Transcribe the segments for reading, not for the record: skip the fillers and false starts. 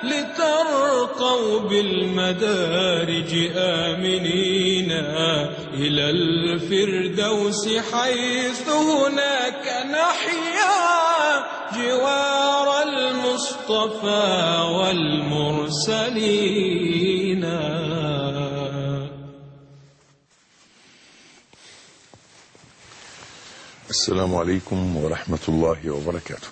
لترقوا بالمدارج آمنين إلى الفردوس حيث هناك نحيا جوار المصطفى والمرسلين. السلام عليكم ورحمة الله وبركاته.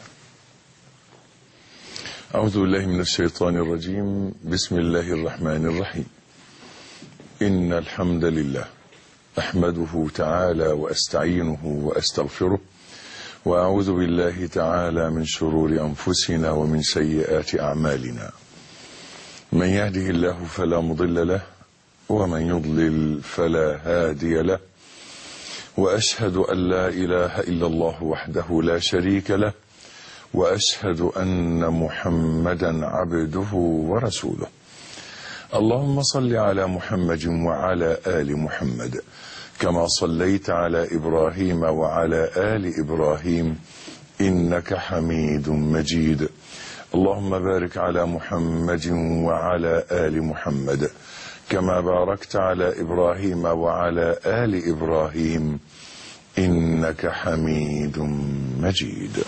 أعوذ بالله من الشيطان الرجيم. بسم الله الرحمن الرحيم. إن الحمد لله أحمده تعالى وأستعينه وأستغفره، وأعوذ بالله تعالى من شرور أنفسنا ومن سيئات أعمالنا. من يهده الله فلا مضل له، ومن يضلل فلا هادي له، وأشهد أن لا إله إلا الله وحده لا شريك له، وأشهد أن محمدا عبده ورسوله. اللهم صل على محمد وعلى آل محمد كما صليت على إبراهيم وعلى آل إبراهيم إنك حميد مجيد. اللهم بارك على محمد وعلى آل محمد كما باركت على إبراهيم وعلى آل إبراهيم إنك حميد مجيد.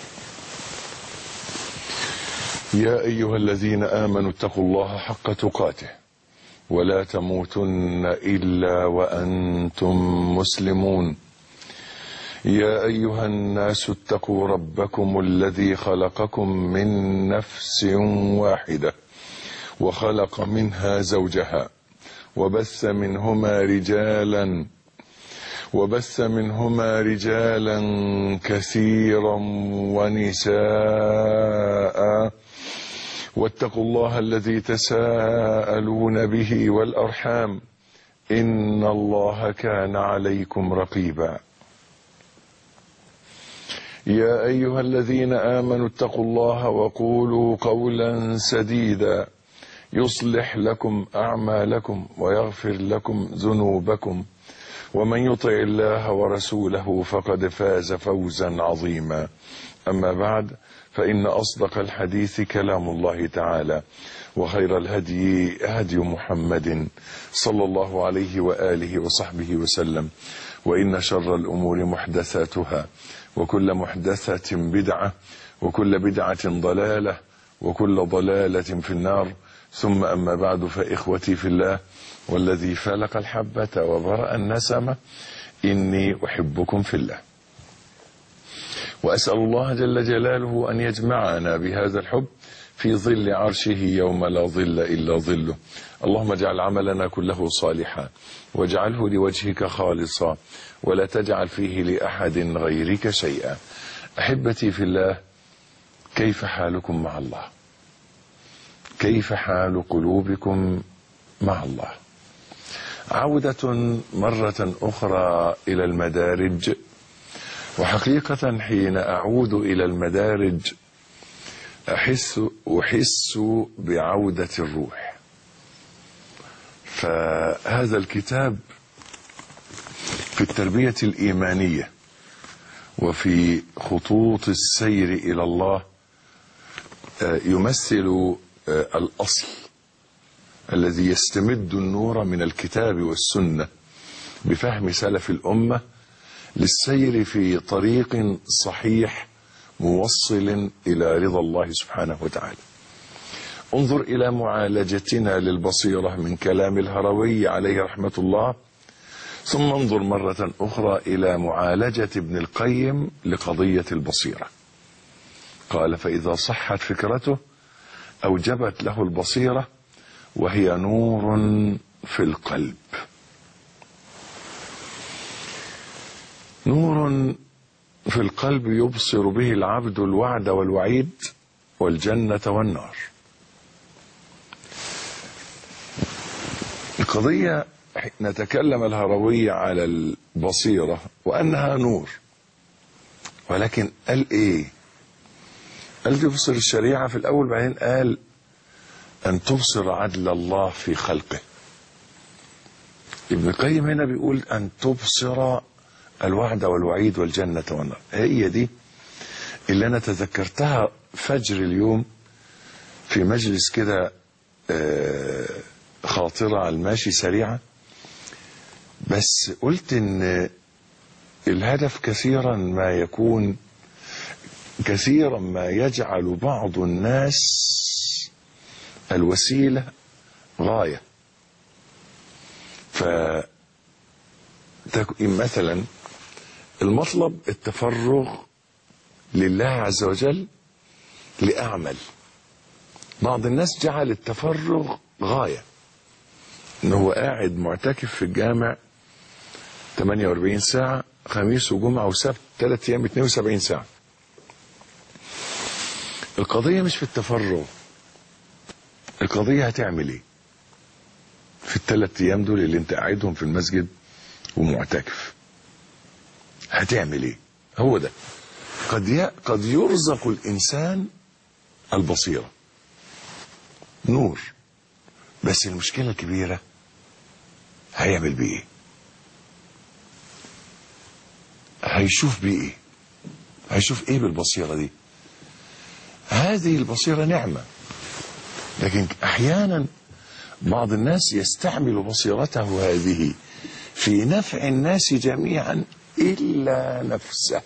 يا أيها الذين آمنوا اتقوا الله حق تقاته ولا تموتن إلا وأنتم مسلمون. يا أيها الناس اتقوا ربكم الذي خلقكم من نفس واحدة وخلق منها زوجها وبث منهما رجالا كثيرا ونساء، واتقوا الله الذي تساءلون به والأرحام إن الله كان عليكم رقيبا. يا أيها الذين آمنوا اتقوا الله وقولوا قولا سديدا يصلح لكم أعمالكم ويغفر لكم ذنوبكم، ومن يطع الله ورسوله فقد فاز فوزا عظيما. أما بعد، فإن أصدق الحديث كلام الله تعالى، وخير الهدي هدي محمد صلى الله عليه وآله وصحبه وسلم، وإن شر الأمور محدثاتها، وكل محدثة بدعة، وكل بدعة ضلالة، وكل ضلالة في النار. ثم أما بعد، فإخوتي في الله والذي فلق الحبة وبرأ النسمة، إني أحبكم في الله، وأسأل الله جل جلاله أن يجمعنا بهذا الحب في ظل عرشه يوم لا ظل إلا ظله. اللهم اجعل عملنا كله صالحا، واجعله لوجهك خالصا، ولا تجعل فيه لأحد غيرك شيئا. أحبتي في الله، كيف حالكم مع الله؟ كيف حال قلوبكم مع الله؟ عودة مرة أخرى إلى المدارج. وحقيقة حين أعود إلى المدارج أحس بعودة الروح. فهذا الكتاب في التربية الإيمانية وفي خطوط السير إلى الله يمثل الأصل الذي يستمد النور من الكتاب والسنة بفهم سلف الأمة للسير في طريق صحيح موصل إلى رضا الله سبحانه وتعالى. انظر إلى معالجتنا للبصيرة من كلام الهروي عليه رحمة الله، ثم انظر مرة أخرى إلى معالجة ابن القيم لقضية البصيرة. قال: فإذا صحت فكرته أوجبت له البصيرة، وهي نور في القلب. نور في القلب يبصر به العبد الوعد والوعيد والجنة والنار. القضية نتكلم الهروي على البصيرة وأنها نور، ولكن قال إيه؟ قال تبصر الشريعة في الأول، بعدين قال أن تبصر عدل الله في خلقه. ابن القيم هنا بيقول أن تبصر الوعد والوعيد والجنة والنار. هي دي اللي أنا تذكرتها فجر اليوم في مجلس كده خاطرة على الماشي سريعة، بس قلت ان الهدف كثيرا ما يجعل بعض الناس الوسيلة غاية. مثلا المطلب التفرغ لله عز وجل لأعمل. بعض الناس جعل التفرغ غاية، انه هو قاعد معتكف في الجامع 48 ساعة، خميس وجمعة وسبت 3 أيام 72 ساعة. القضية مش في التفرغ، القضية هتعمل ايه في ال3 أيام دول اللي انت قاعدهم في المسجد ومعتكف؟ هتعمل ايه؟ هو ده. قد يرزق الإنسان البصيرة، نور، بس المشكلة الكبيرة هيعمل بيه ايه؟ هيشوف بيه ايه؟ هيشوف ايه بالبصيرة دي؟ هذه البصيرة نعمة، لكن احيانا بعض الناس يستعمل بصيرته هذه في نفع الناس جميعا إلا نفسه.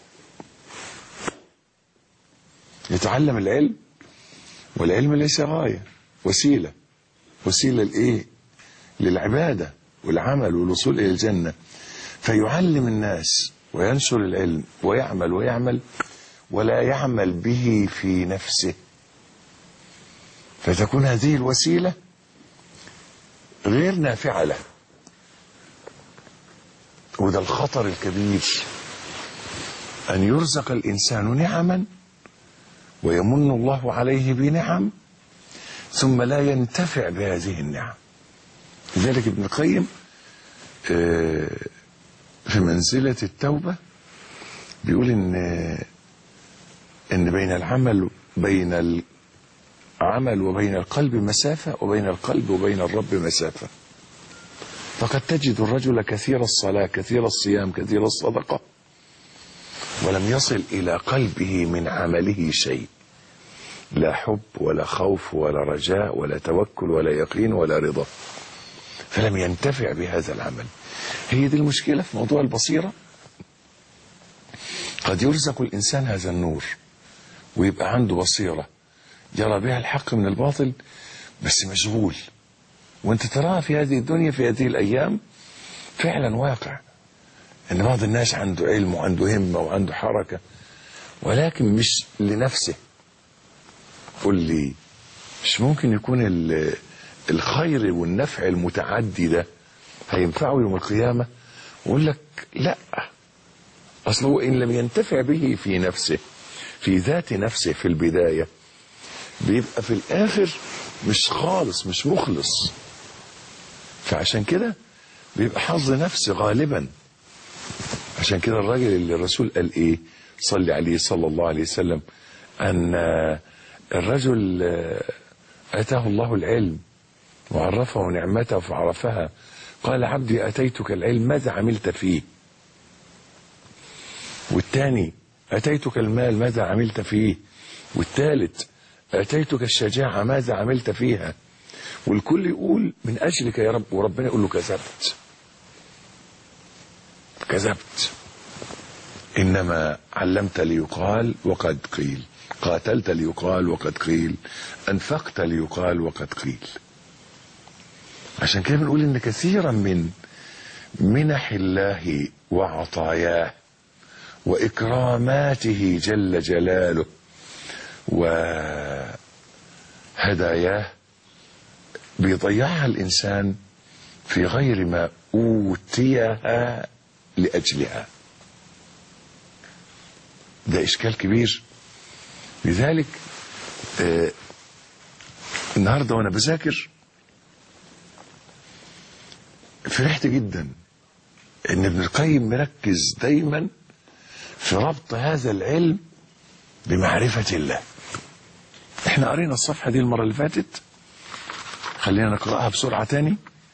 يتعلم العلم، والعلم ليس غاية، وسيلة لإيه؟ للعبادة والعمل والوصول إلى الجنة. فيعلم الناس وينشر العلم ويعمل ولا يعمل به في نفسه، فتكون هذه الوسيلة غير نافعة له. وده الخطر الكبير، أن يرزق الإنسان نعما ويمن الله عليه بنعم ثم لا ينتفع بهذه النعم. لذلك ابن القيم في منزلة التوبة بيقول إن بين العمل وبين القلب مسافة، وبين القلب وبين الرب مسافة. فقد تجد الرجل كثير الصلاة، كثير الصيام، كثير الصدقة، ولم يصل إلى قلبه من عمله شيء، لا حب ولا خوف ولا رجاء ولا توكل ولا يقين ولا رضا، فلم ينتفع بهذا العمل. هي دي المشكلة في موضوع البصيرة. قد يرزق الإنسان هذا النور ويبقى عنده بصيرة يرى بها الحق من الباطل، بس مشغول. وانت تراها في هذه الدنيا في هذه الأيام فعلا واقع، ان بعض الناس عنده علم وعنده همة وعنده حركة، ولكن مش لنفسه. قل لي، مش ممكن يكون الخير والنفع المتعدي ده هينفعه يوم القيامة؟ ويقول لك لا، أصله إن لم ينتفع به في نفسه، في ذات نفسه في البداية، بيبقى في الآخر مش خالص، مش مخلص. فعشان كده بيبقى حظ نفس غالبا. عشان كده الراجل اللي الرسول قال ايه صلى عليه صلى الله عليه وسلم، ان الرجل اتاه الله العلم وعرفه نعمته فعرفها، قال عبدي اتيتك العلم ماذا عملت فيه؟ والثاني اتيتك المال ماذا عملت فيه؟ والثالث اتيتك الشجاعة ماذا عملت فيها؟ والكل يقول من اجلك يا رب، وربنا يقول له كذبت، إنما علمت ليقال وقد قيل، قاتلت ليقال وقد قيل، أنفقت ليقال وقد قيل. عشان كده بنقول إن كثيرا من منح الله وعطاياه وإكراماته جل جلاله وهداياه بيضيعها الإنسان في غير ما أوتيها لأجلها. ده إشكال كبير. لذلك النهاردة وأنا بذاكر فرحت جدا إن ابن القيم مركز دايما في ربط هذا العلم بمعرفة الله. احنا قرينا الصفحة دي المرة اللي فاتت، خلينا نقرأها بسرعة تاني.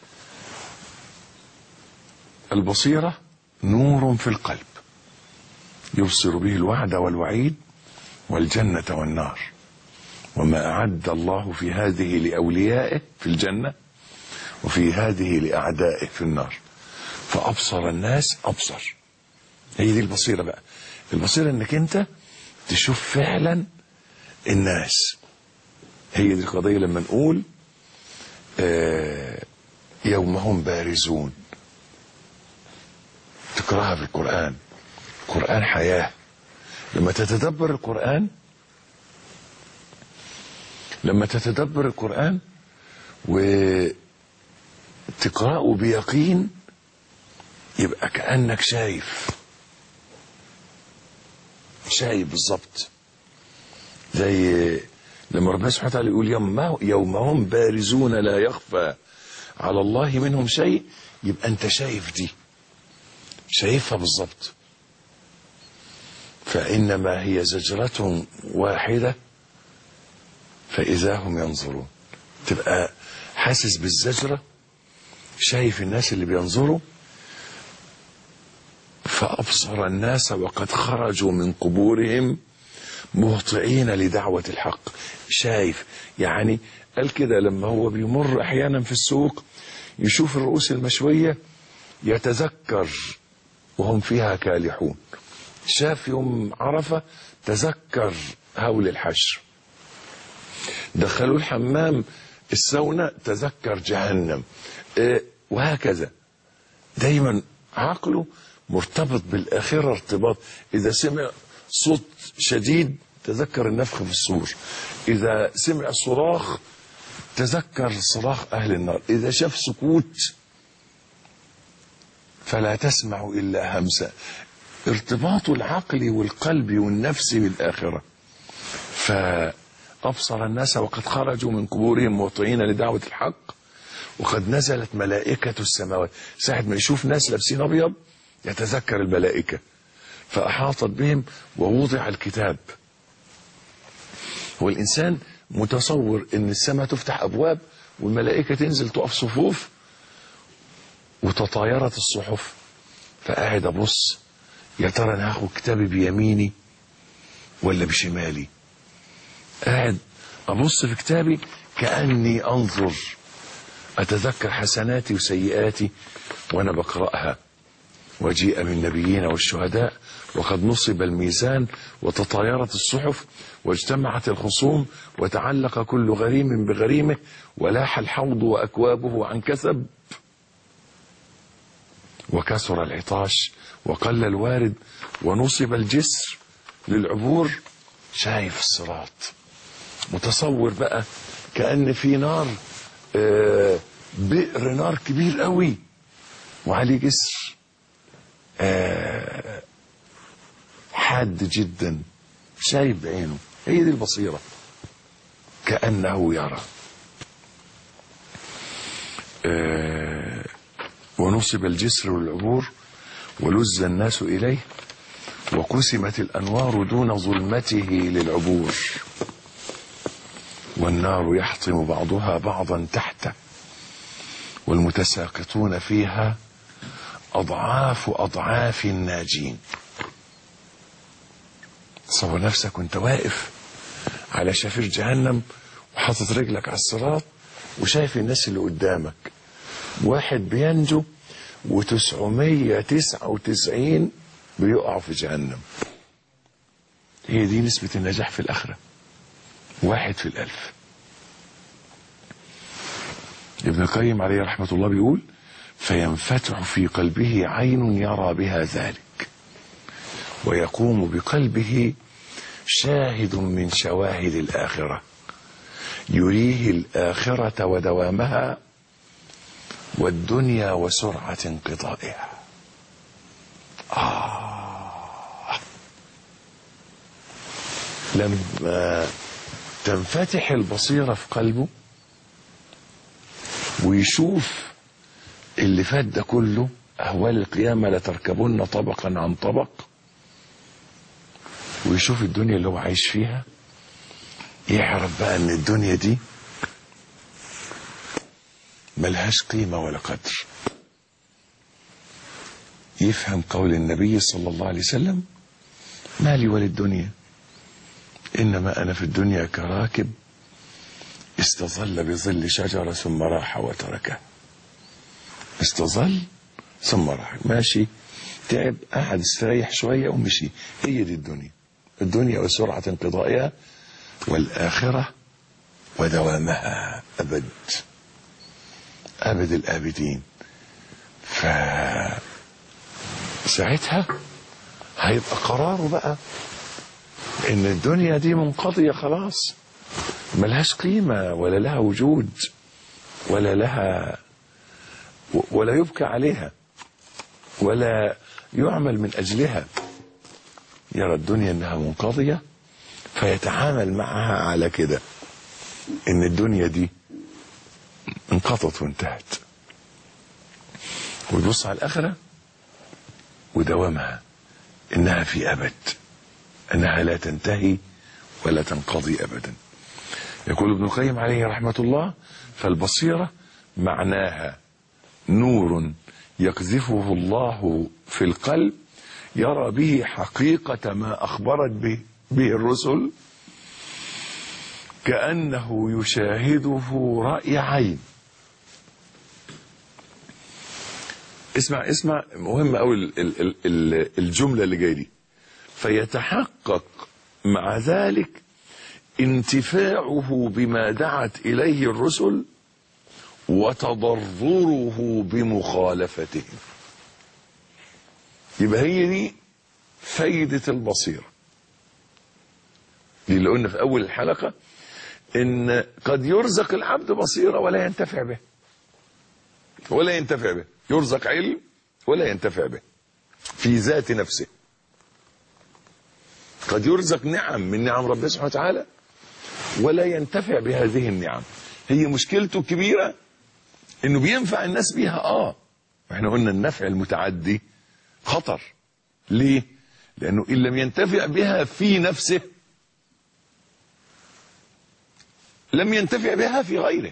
البصيرة نور في القلب يبصر به الوعد والوعيد والجنة والنار، وما أعد الله في هذه لأوليائه في الجنة وفي هذه لأعدائه في النار. فأبصر الناس أبصر. هي دي البصيرة بقى. البصيرة انك انت تشوف فعلا الناس. هي دي القضية لما نقول يوم هم بارزون. تقرأها في القرآن. القرآن حياة. لما تتدبر القرآن وتقرأه بيقين يبقى كأنك شايف بالظبط. زي لما ربنا سبحانه وتعالى يقول يوم هم بارزون لا يخفى على الله منهم شيء، يبقى انت شايف دي، شايفها بالظبط. فإنما هي زجرة واحدة فإذا هم ينظرون. تبقى حاسس بالزجرة، شايف الناس اللي بينظروا. فأبصر الناس وقد خرجوا من قبورهم مهطعين لدعوة الحق. شايف يعني قال كده لما هو بيمر أحيانا في السوق يشوف الرؤوس المشوية يتذكر وهم فيها كالحون. شاف يوم عرفة تذكر هول الحشر. دخلوا الحمام السونا تذكر جهنم. وهكذا دايما عقله مرتبط بالآخرة ارتباط. إذا سمع صوت شديد تذكر النفخ في الصور. إذا سمع صراخ تذكر صراخ أهل النار. إذا شاف سكوت فلا تسمع إلا همسة. ارتباط العقل والقلب والنفس بالآخرة. فأبصر الناس وقد خرجوا من قبورهم مهطعين لدعوة الحق وقد نزلت ملائكة السماوات. ساعة ما يشوف ناس لابسين أبيض يتذكر الملائكة فأحاطت بهم ووضع الكتاب. والإنسان متصور إن السماء تفتح أبواب والملائكة تنزل تقف صفوف وتطايرت الصحف. فقاعد أبص يا ترى أنا هاخد كتابي بيميني ولا بشمالي. قاعد أبص في كتابي كأني أنظر أتذكر حسناتي وسيئاتي وأنا بقرأها. وجيء من النبيين والشهداء وقد نصب الميزان وتطايرت الصحف واجتمعت الخصوم وتعلق كل غريم بغريمه ولاح الحوض وأكوابه عن كثب وكثر العطاش وقل الوارد ونصب الجسر للعبور. شايف الصراط. متصور بقى كأن في نار، بئر نار كبير قوي وعليه جسر حاد جدا. شايف بعينه. هي دي البصيرة. كأنه يرى. ونصب الجسر والعبور ولز الناس إليه وقسمت الأنوار دون ظلمته للعبور والنار يحطم بعضها بعضا تحته والمتساقطون فيها أضعاف أضعاف الناجين. تصور نفسك وانت واقف على شفير جهنم وحاطط رجلك على الصراط وشايف الناس اللي قدامك. واحد بينجو و999 بيقعوا في جهنم. هي دي نسبة النجاح في الآخرة. 1 في 1000. ابن القيم عليه رحمة الله بيقول فينفتح في قلبه عين يرى بها ذلك ويقوم بقلبه شاهد من شواهد الآخرة يريه الآخرة ودوامها والدنيا وسرعة انقضائها. لما تنفتح البصيرة في قلبه ويشوف اللي فات ده كله أهوال القيامة لتركبن طبقا عن طبق ويشوف الدنيا اللي هو عايش فيها يعرف بقى ان الدنيا دي ملهاش قيمة ولا قدر. يفهم قول النبي صلى الله عليه وسلم ما لي وللدنيا إنما أنا في الدنيا كراكب استظل بظل شجرة ثم راح وتركه. استظل ثم راح، ماشي، تعب، قعد استريح شوية ومشي. هي دي الدنيا. الدنيا وسرعة انقضائها، والآخرة ودوامها أبد أبد الآبدين. فساعتها هيبقى قراره بقى إن الدنيا دي منقضية خلاص، ملهاش قيمة ولا لها وجود ولا يبكى عليها ولا يعمل من أجلها. يرى الدنيا إنها منقضية فيتعامل معها على كده، إن الدنيا دي انقضت وانتهت. ويبص على الآخرة ودوامها، إنها في أبد، إنها لا تنتهي ولا تنقضي أبدا. يقول ابن القيم عليه رحمة الله: فالبصيرة معناها نور يقذفه الله في القلب يرى به حقيقة ما أخبرت به الرسل، كأنه يشاهده رأي عين. اسمع مهم أوي الجملة اللي جاي دي. فيتحقق مع ذلك انتفاعه بما دعت إليه الرسل وتضرره بمخالفتهم. يبقى هي دي فايدة البصيرة. دي اللي قلنا في أول الحلقة، إن قد يرزق العبد بصيرة ولا ينتفع به، يرزق علم ولا ينتفع به في ذات نفسه. قد يرزق نعم من نعم ربنا سبحانه وتعالى ولا ينتفع بهذه النعم. هي مشكلته الكبيرة إنه بينفع الناس بيها، احنا قلنا النفع المتعدي خطر. ليه؟ لأنه إن لم ينتفع بها في نفسه لم ينتفع بها في غيره.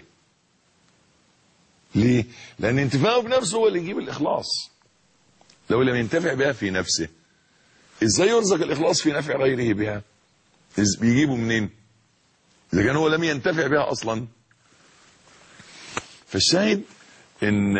ليه؟ لأن انتفاعه بنفسه هو اللي يجيب الإخلاص. لو لم ينتفع بها في نفسه، إزاي يرزق الإخلاص في نفع غيره بها؟ بيجيبه منين إذا كان هو لم ينتفع بها أصلا؟ فالشاهد إن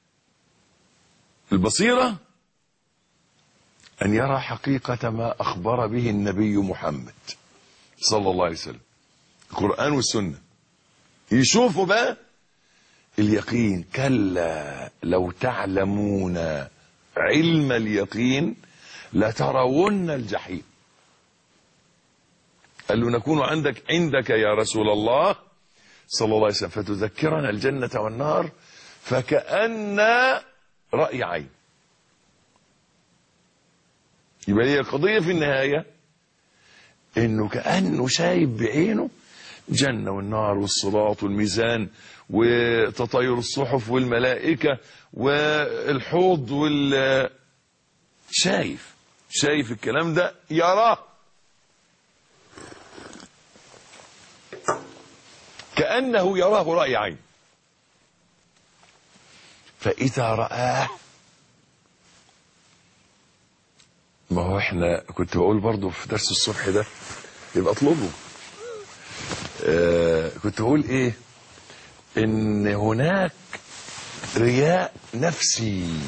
البصيرة أن يرى حقيقة ما أخبر به النبي محمد صلى الله عليه وسلم، القرآن والسنة. يشوفوا بقى اليقين. كلا لو تعلمون علم اليقين لترون الجحيم. قال له: نكون عندك يا رسول الله صلى الله عليه وسلم فتذكرنا الجنة والنار فكأن رأي عين. يبقى هي القضية في النهاية انه كأنه شايف بعينه جنة والنار والصراط والميزان وتطاير الصحف والملائكة والحوض شايف الكلام ده، يراه كأنه يراه رأي عين. فإذا رآه، ما هو احنا كنت بقول برضو في درس الصبح ده يبقى اطلبه، كنت بقول ايه؟ ان هناك رياء نفسي.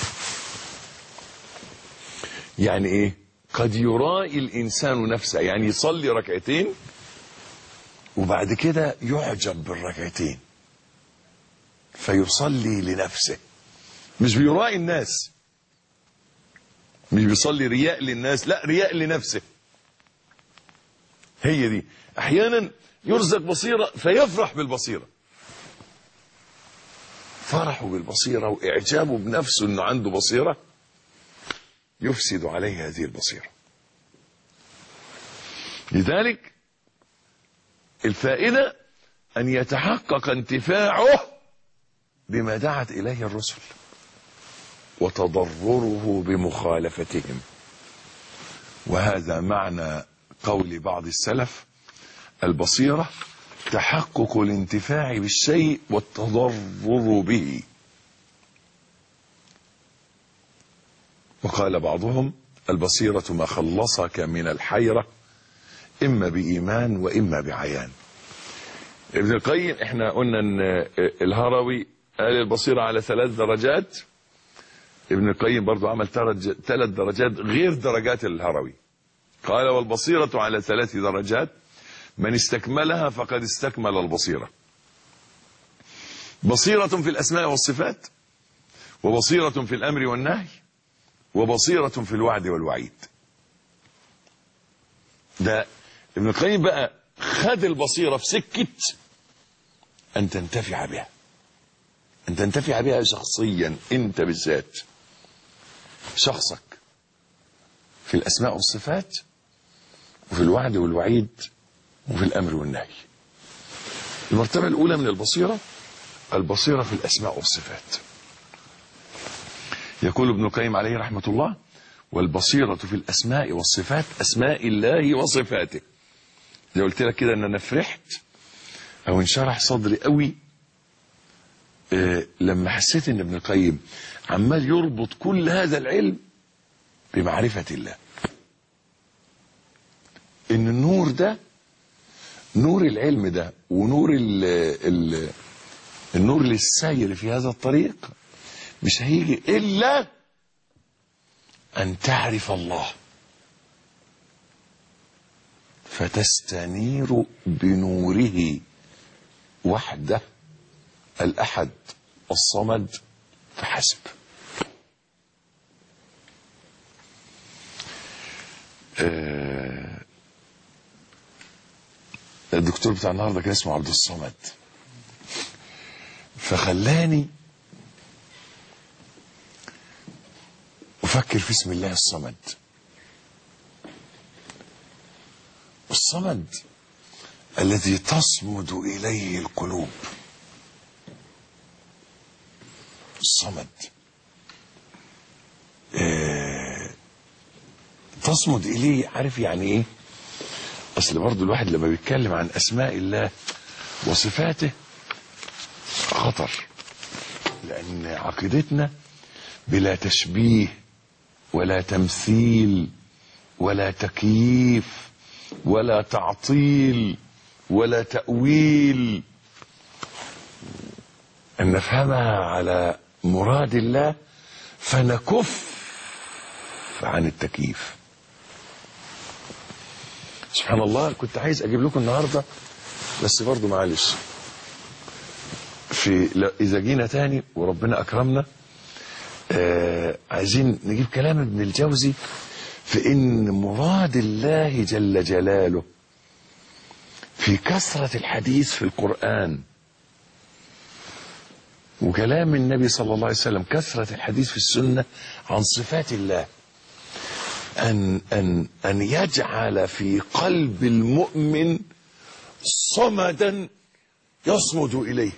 يعني ايه؟ قد يرائي الانسان نفسه، يعني يصلي ركعتين وبعد كده يعجب بالركعتين فيصلي لنفسه، مش بيرائي الناس، مش بيصلي رياء للناس، لا، رياء لنفسه. هي دي. احيانا يرزق بصيرة فيفرح بالبصيرة. فرحه بالبصيرة واعجابه بنفسه انه عنده بصيرة يفسد عليه هذه البصيرة. لذلك الفائدة ان يتحقق انتفاعه بما دعت اليه الرسل وتضرره بمخالفتهم. وهذا معنى قول بعض السلف: البصيرة تحقق الانتفاع بالشيء والتضرر به. وقال بعضهم: البصيرة ما خلصك من الحيرة إما بإيمان وإما بعيان. ابن القيم احنا قلنا ان الهروي قال البصيرة على 3 درجات. ابن القيم برضو عمل 3 درجات غير درجات الهروي. قال والبصيرة على 3 درجات، من استكملها فقد استكمل البصيرة. بصيرة في الأسماء والصفات، وبصيرة في الأمر والنهي، وبصيرة في الوعد والوعيد. ده ابن القيم بقى خد البصيرة في سكة أن تنتفع بها، أن تنتفع بها شخصيا أنت بالذات، شخصك في الأسماء والصفات، وفي الوعد والوعيد، وفي الأمر والنهي. المرتبة الأولى من البصيرة البصيرة في الأسماء والصفات. يقول ابن القيم عليه رحمة الله: والبصيرة في الأسماء والصفات، أسماء الله وصفاته. زي قلت لك كده ان انا فرحت او انشرح صدري قوي لما حسيت ان ابن القيم عمال يربط كل هذا العلم بمعرفة الله. ان النور ده، نور العلم ده، ونور النور للسير في هذا الطريق مش هيجي الا ان تعرف الله، فتستنير بنوره وحده الأحد الصمد فحسب. الدكتور بتاع النهارده كان اسمه عبد الصمد، فخلاني أفكر في اسم الله الصمد. الصمد الذي تصمد إليه القلوب. الصمد تصمد إليه. عارف يعني إيه؟ أصل برضو الواحد لما بيتكلم عن أسماء الله وصفاته خطر، لأن عقيدتنا بلا تشبيه ولا تمثيل ولا تكييف ولا تعطيل ولا تأويل، أن نفهمها على مراد الله فنكف عن التكييف. سبحان الله. كنت عايز أجيب لكم النهاردة بس برضو معلش، إذا جينا تاني وربنا أكرمنا عايزين نجيب كلام ابن الجوزي في إن مراد الله جل جلاله في كثرة الحديث في القرآن، وكلام النبي صلى الله عليه وسلم كثرة الحديث في السنة عن صفات الله، أن يجعل في قلب المؤمن صمدا يصمد إليه.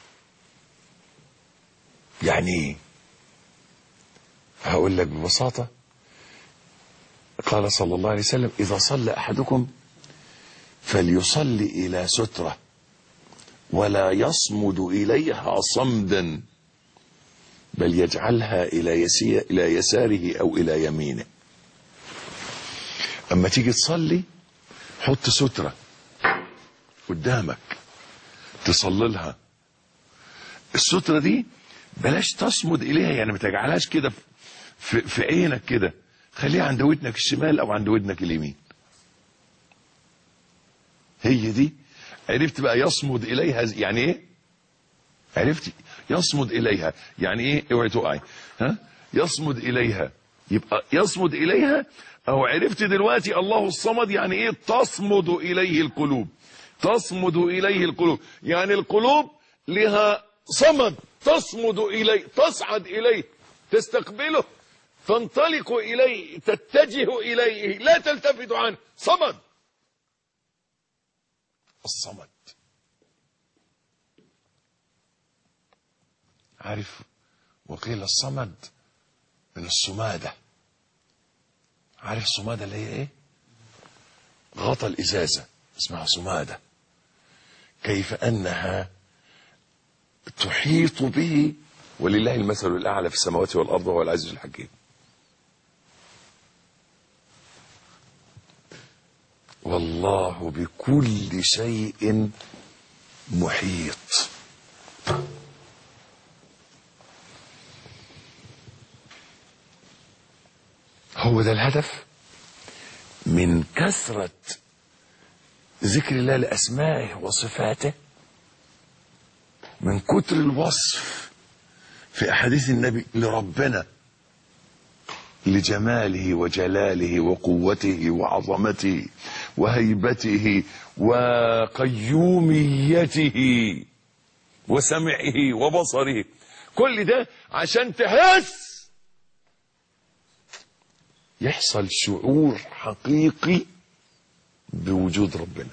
يعني هقول لك ببساطة. قال صلى الله عليه وسلم: إذا صلى أحدكم فليصلي إلى سترة ولا يصمد إليها صمدا، بل يجعلها إلى يساره أو إلى يمينه. أما تيجي تصلي حط سترة قدامك تصلي لها. السترة دي بلاش تصمد إليها، يعني ما تجعلهاش كده في عينك كده، خليها عند ودنك الشمال أو عند ودنك اليمين. هي دي. عرفت بقى يصمد إليها يعني إيه؟ عرفت يصمد إليها يعني إيه؟ اوعي تقعي. يصمد إليها، يبقى يصمد إليها. أو عرفت دلوقتي الله الصمد يعني إيه؟ تصمد إليه القلوب. تصمد إليه القلوب يعني القلوب لها صمد، تصمد إليه، تصعد إليه، تستقبله، تنطلق إليه، تتجه إليه، لا تلتفت عنه. صمد. الصمد. عارف وقيل الصمد من الصمادة. عارف الصمادة اللي هي ايه؟ غطى الإزازة اسمها صمادة، كيف أنها تحيط به، ولله المثل الأعلى في السماوات والأرض وهو العزيز الحكيم. والله بكل شيء محيط. هو ده الهدف من كثرة ذكر الله لأسمائه وصفاته، من كتر الوصف في أحاديث النبي لربنا، لجماله وجلاله وقوته وعظمته وهيبته وقيوميته وسمعه وبصره. كل ده عشان تحس يحصل شعور حقيقي بوجود ربنا.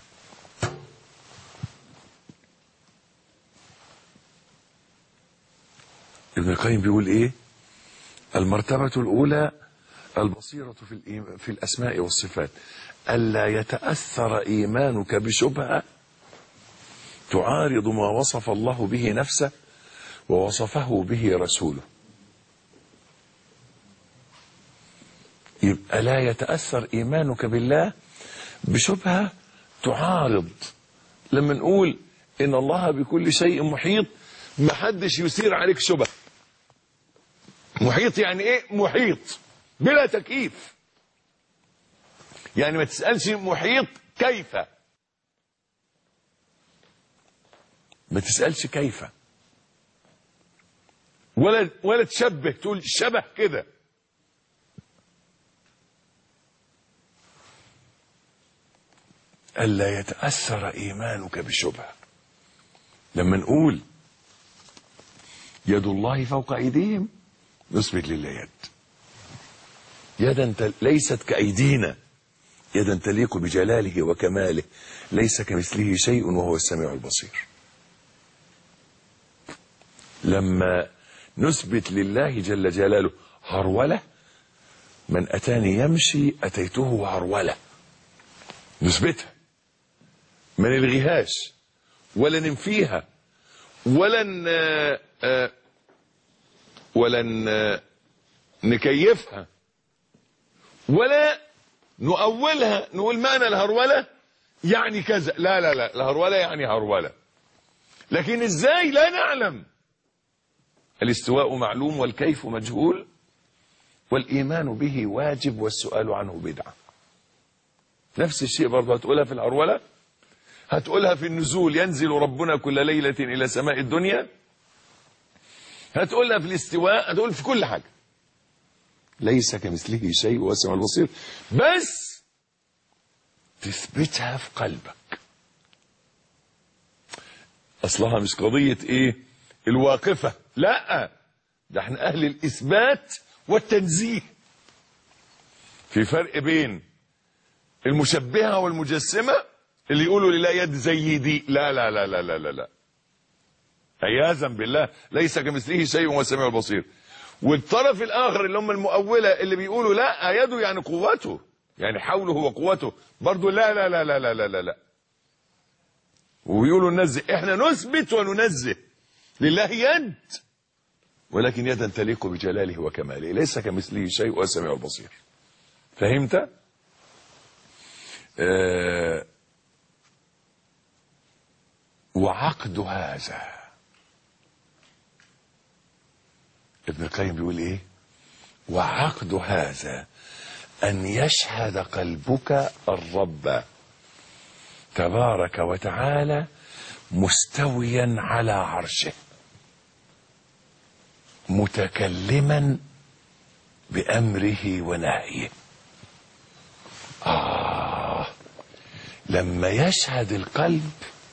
ابن القيم بيقول ايه؟ المرتبة الأولى البصيرة في الأسماء والصفات، ألا يتأثر إيمانك بشبهة تعارض ما وصف الله به نفسه ووصفه به رسوله. يبقى لا يتأثر إيمانك بالله بشبهة تعارض. لما نقول إن الله بكل شيء محيط، ما حدش يثير عليك شبهة. محيط يعني إيه؟ محيط بلا تكييف. يعني ما تسألش محيط كيف، ما تسألش كيف، ولا تشبه تقول شبه كده. ألا يتأثر إيمانك بشبهة. لما نقول يد الله فوق أيديهم، نثبت لله يد، يدا ليست كأيدينا، يدا تليق بجلاله وكماله، ليس كمثله شيء وهو السميع البصير. لما نثبت لله جل جلاله هرولة، من أتاني يمشي أتيته هرولة، نثبتها، ما نلغيهاش ولا ننفيها ولا نكيفها ولا نؤولها، نقول معنى الهرولة يعني كذا. لا لا لا، الهرولة يعني هرولة، لكن ازاي لا نعلم. الاستواء معلوم والكيف مجهول، والإيمان به واجب والسؤال عنه بدعة. نفس الشيء برضه هتقولها في الهرولة، هتقولها في النزول، ينزل ربنا كل ليلة إلى سماء الدنيا، هتقولها في الاستواء، هتقول في كل حاجة. ليس كمثله شيء وهو السميع البصير، بس تثبتها في قلبك. أصلها مش قضية إيه الواقفة، لا، ده احنا أهل الإثبات والتنزيه. في فرق بين المشبهة والمجسمة اللي يقولوا لله يد زي دي، لا لا لا لا لا لا لا، عياذا بالله، ليس كمثله شيء وهو السميع البصير. والطرف الآخر اللي هم المؤولة اللي بيقولوا لا يده يعني قوته، يعني حوله وقوته، برضو لا لا لا لا لا لا لا, لا. ويقولوا ننزه، احنا نثبت وننزه لله يد، ولكن يدا تليق بجلاله وكماله، ليس كمثله شيء وهو السميع البصير. فهمت؟ وعقد هذا، ابن القيم بيقول ايه؟ وعقد هذا ان يشهد قلبك الرب تبارك وتعالى مستويا على عرشه، متكلما بأمره ونهيه. لما يشهد القلب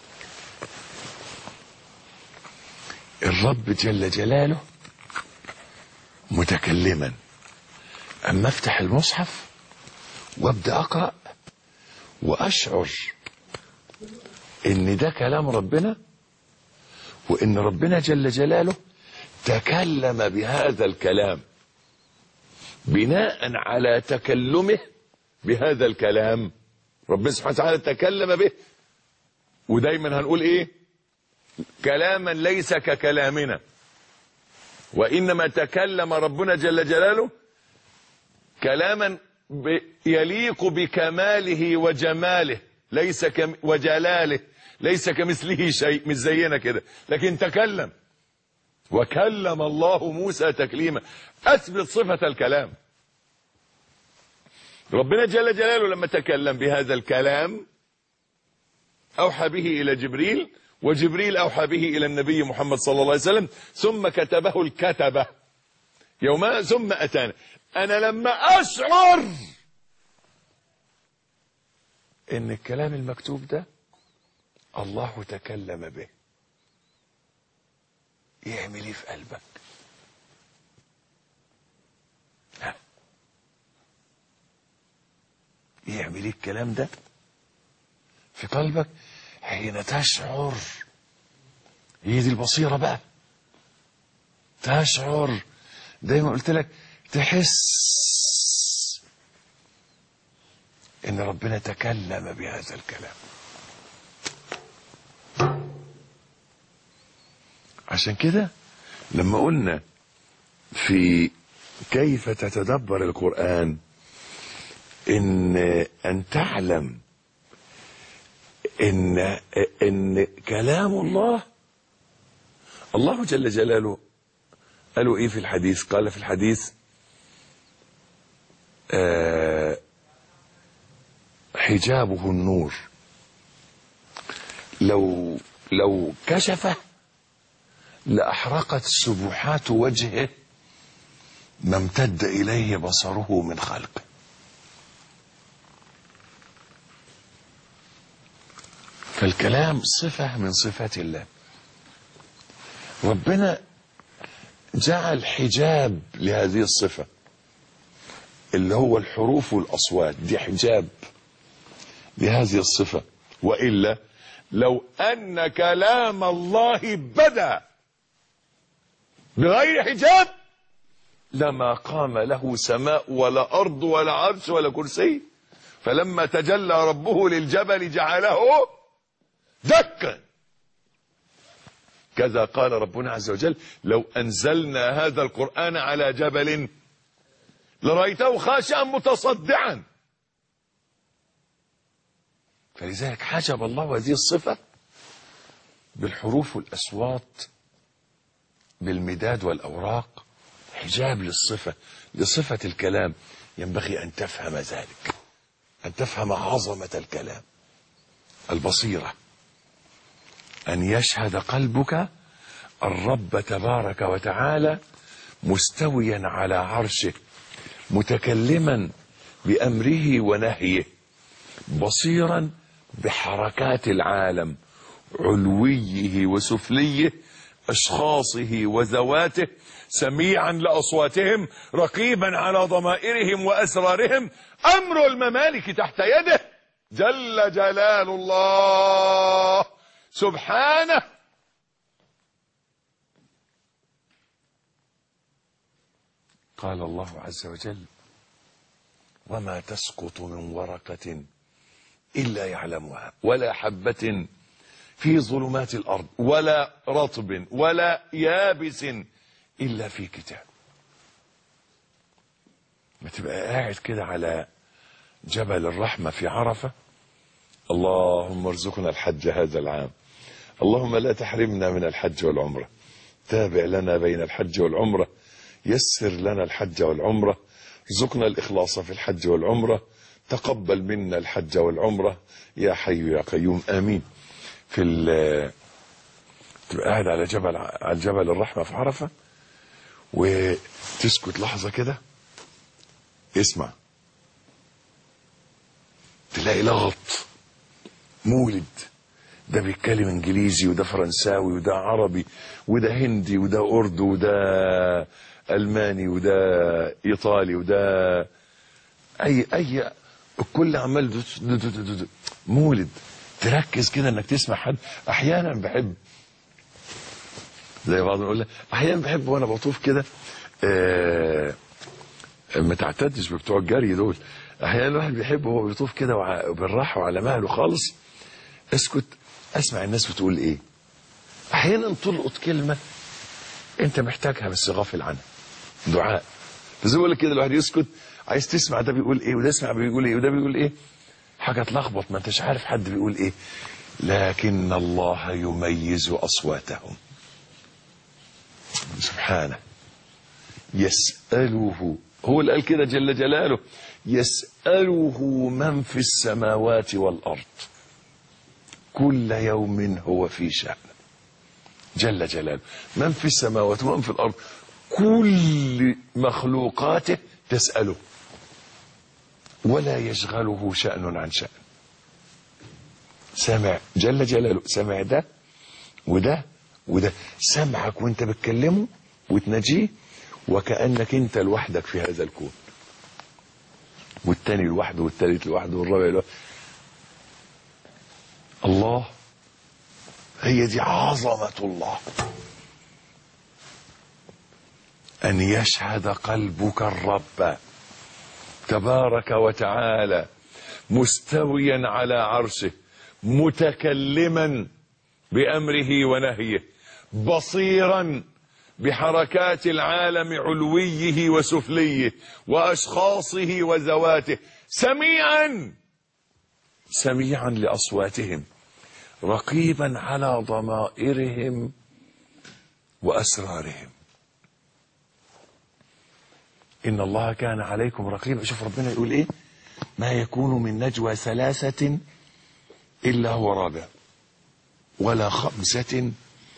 الرب جل جلاله متكلما، أما افتح المصحف وابدأ أقرأ وأشعر إن ده كلام ربنا، وإن ربنا جل جلاله تكلم بهذا الكلام، بناء على تكلمه بهذا الكلام ربنا سبحانه وتعالى تكلم به. ودايما هنقول ايه؟ كلاما ليس ككلامنا، وإنما تكلم ربنا جل جلاله كلاما يليق بكماله وجماله، وجلاله، ليس كمثله شيء، مش زينا كده، لكن تكلم. وكلم الله موسى تكليما، اثبت صفة الكلام. ربنا جل جلاله لما تكلم بهذا الكلام اوحى به الى جبريل، وجبريل اوحى به الى النبي محمد صلى الله عليه وسلم، ثم كتبه الكتبة يوما ثم اتانا. انا لما اشعر ان الكلام المكتوب ده الله تكلم به، يعمل ايه في قلبك؟ يعمل ايه الكلام ده في قلبك حين تشعر؟ هي دي البصيرة بقى. تشعر، دايما قلت لك تحس ان ربنا تكلم بهذا الكلام. عشان كده لما قلنا في كيف تتدبر القرآن ان تعلم ان كلام الله جل جلاله قالوا ايه في الحديث؟ قال في الحديث حجابه النور، لو كشفه لأحرقت سبحات وجهه ما امتد إليه بصره من خلقه. فالكلام صفة من صفات الله. ربنا جعل حجاب لهذه الصفة اللي هو الحروف والأصوات، دي حجاب لهذه الصفة. وإلا لو أن كلام الله بدا بغير حجاب لما قام له سماء ولا أرض ولا عرش ولا كرسي. فلما تجلى ربه للجبل جعله دكا. كذا قال ربنا عز وجل لو أنزلنا هذا القرآن على جبل لرأيته خاشعا متصدعا. فلذلك حجب الله هذه الصفة بالحروف والأصوات، بالمداد والأوراق، حجاب للصفة، لصفة الكلام. ينبغي أن تفهم ذلك، أن تفهم عظمة الكلام. البصيرة أن يشهد قلبك الرب تبارك وتعالى مستويا على عرشه، متكلما بأمره ونهيه، بصيرا بحركات العالم، علويه وسفليه، أشخاصه وذواته، سميعا لأصواتهم، رقيبا على ضمائرهم وأسرارهم. أمر الممالك تحت يده جل جلال الله سبحانه. قال الله عز وجل وما تسقط من ورقة إلا يعلمها ولا حبة في ظلمات الأرض ولا رطب ولا يابس إلا في كتاب. ما تبقى قاعد كده على جبل الرحمة في عرفة، اللهم ارزقنا الحج هذا العام، اللهم لا تحرمنا من الحج والعمرة، تابع لنا بين الحج والعمرة، يسر لنا الحج والعمرة، ارزقنا الإخلاص في الحج والعمرة، تقبل منا الحج والعمرة يا حي يا قيوم آمين. تبقى قاعد على جبل الرحمة في عرفة وتسكت لحظة كده، اسمع، تلاقي لغط مولد، ده بيتكلم انجليزي وده فرنساوي وده عربي وده هندي وده اردو وده الماني وده ايطالي وده اي الكل عمال مولد. تركز كده انك تسمع حد. احيانا بحب زي بعض نقول احيانا بحب وانا بطوف كده ما تعتدش بتوع الجري دول. احيانا الواحد بيحب وهو بيطوف كده بالراحه وعلى مهله خالص، اسكت اسمع الناس بتقول ايه. احيانا تلقط كلمه انت محتاجها بس غافل عنها، دعاء. فزي ما بقول لك كده الواحد يسكت عايز تسمع ده بيقول ايه وده يسمع بيقول ايه وده بيقول ايه، حاجه تلخبط ما انتش عارف حد بيقول ايه. لكن الله يميز أصواتهم سبحانه. يسأله، هو اللي قال كده جل جلاله، يسأله من في السماوات والأرض كل يوم هو في شأن. جل جلاله، من في السماوات ومن في الأرض، كل مخلوقاته تسأله ولا يشغله شأن عن شأن. سمع جل جلاله، سمع ده وده وده، سمعك وانت بتكلمه وتناجيه وكأنك انت لوحدك في هذا الكون، والتاني لوحده والتالت لوحده والرابع لوحده. الله، هي دي عظمة الله، أن يشهد قلبك الرب تبارك وتعالى مستويا على عرشه، متكلما بأمره ونهيه، بصيرا بحركات العالم علويه وسفليه وأشخاصه وذواته، سميعا لأصواتهم، رقيبا على ضمائرهم وأسرارهم. إن الله كان عليكم رقيبا. شوف ربنا يقول إيه: ما يكون من نجوى ثلاثة إلا هو رابع، ولا خمسة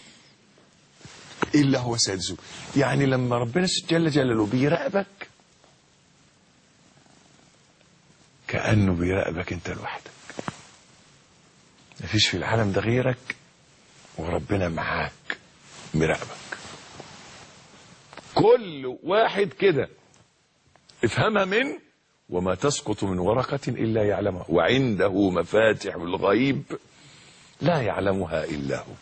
إلا هو سادسه. يعني لما ربنا جل جلاله بيراقبك كأنه بيراقبك أنت لوحدك، مفيش في العالم ده غيرك وربنا معاك مراقبك. كل واحد كده افهمها من وما تسقط من ورقة إلا يعلمها وعنده مفاتح الغيب لا يعلمها إلا هو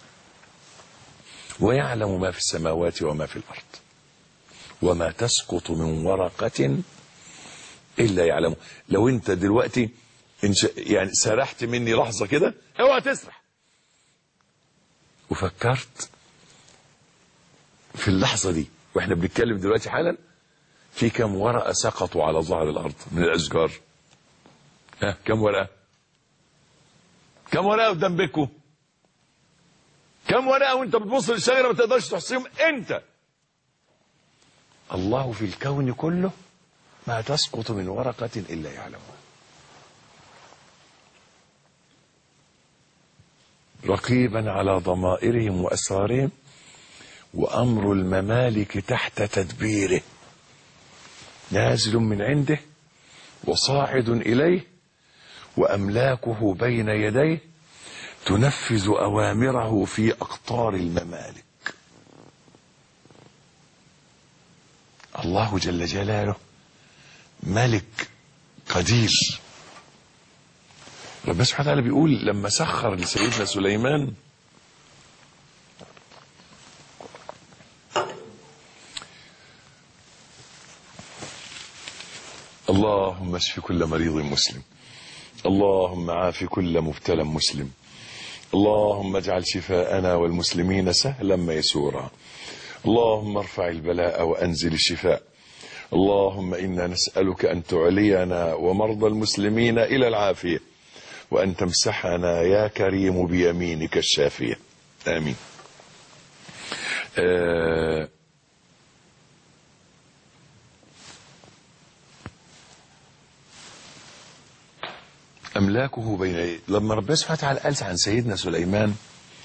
ويعلم ما في السماوات وما في الأرض وما تسقط من ورقة إلا يعلمه. لو أنت دلوقتي يعني سرحت مني لحظة كده، اوعى تسرح، وفكرت في اللحظة دي واحنا بنتكلم دلوقتي حالا في كم ورقة سقطوا على ظهر الأرض من الأشجار؟ ها، كم ورقة؟ كم ورقة قدام بيكو؟ كم ورقة وانت بتبص للشجرة ما تقدرش تحصيهم انت؟ الله في الكون كله ما تسقط من ورقة إلا يعلمها، رقيبا على ضمائرهم وأسرارهم، وأمر الممالك تحت تدبيره، نازل من عنده وصاعد إليه، وأملاكه بين يديه تنفذ أوامره في أقطار الممالك. الله جل جلاله ملك قدير. ربنا سبحانه وتعالى بيقول لما سخر لسيدنا سليمان اللهم اشف كل مريض مسلم، اللهم عاف كل مبتلى مسلم، اللهم اجعل شفاءنا والمسلمين سهلا ميسورا، اللهم ارفع البلاء وأنزل الشفاء، اللهم إنا نسألك أن تعلينا ومرضى المسلمين إلى العافية، وأن تمسحنا يا كريم بيمينك الشافية، آمين. أملاكه بين يديه. لما ربنا سبحانه وتعالى قال عن سيدنا سليمان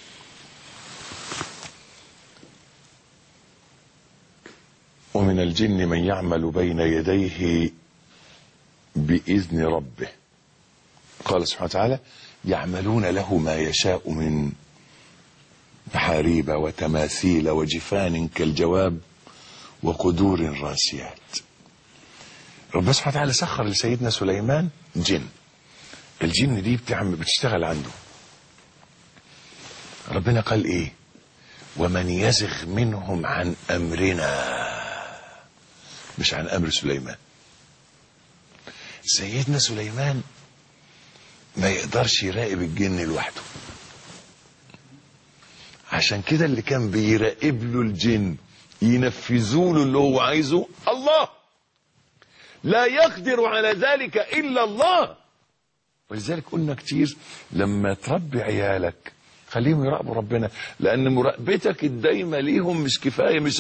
ومن الجن من يعمل بين يديه بإذن ربه، قال سبحانه وتعالى يعملون له ما يشاء من محاريب وتماثيل وجفان كالجواب وقدور راسيات. ربنا سبحانه وتعالى سخر لسيدنا سليمان جن، الجن دي بتشتغل عنده. ربنا قال ايه؟ ومن يزغ منهم عن امرنا، مش عن امر سليمان. سيدنا سليمان ما يقدرش يراقب الجن لوحده، عشان كده اللي كان بيراقب له الجن ينفذوا له اللي هو عايزه الله، لا يقدر على ذلك الا الله. ولذلك قلنا كتير لما تربي عيالك خليهم يراقبوا ربنا، لأن مراقبتك الدايمة ليهم مش كفاية، مش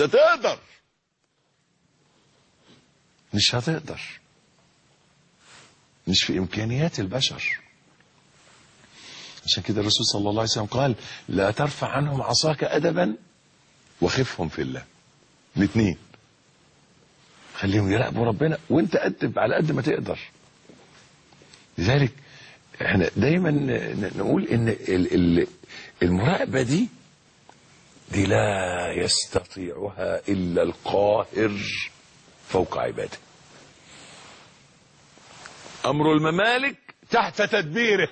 هتقدر، مش في إمكانيات البشر. عشان كده الرسول صلى الله عليه وسلم قال لا ترفع عنهم عصاك أدبا وخفهم في الله. الاثنين، خليهم يراقبوا ربنا وانت أدب على قد ما تقدر. لذلك احنا دايما نقول ان المراقبة دي لا يستطيعها إلا القاهر فوق عباده. أمر الممالك تحت تدبيره.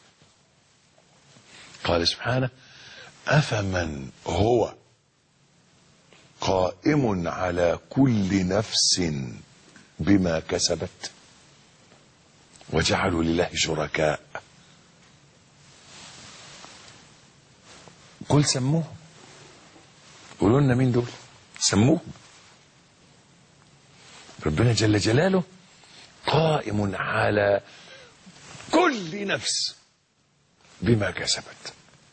قال سبحانه أفمن هو قائم على كل نفس بما كسبت وجعلوا لله شركاء قل سموهم. قولوا لنا مين دول، سموهم. ربنا جل جلاله قائم على كل نفس بما كسبت.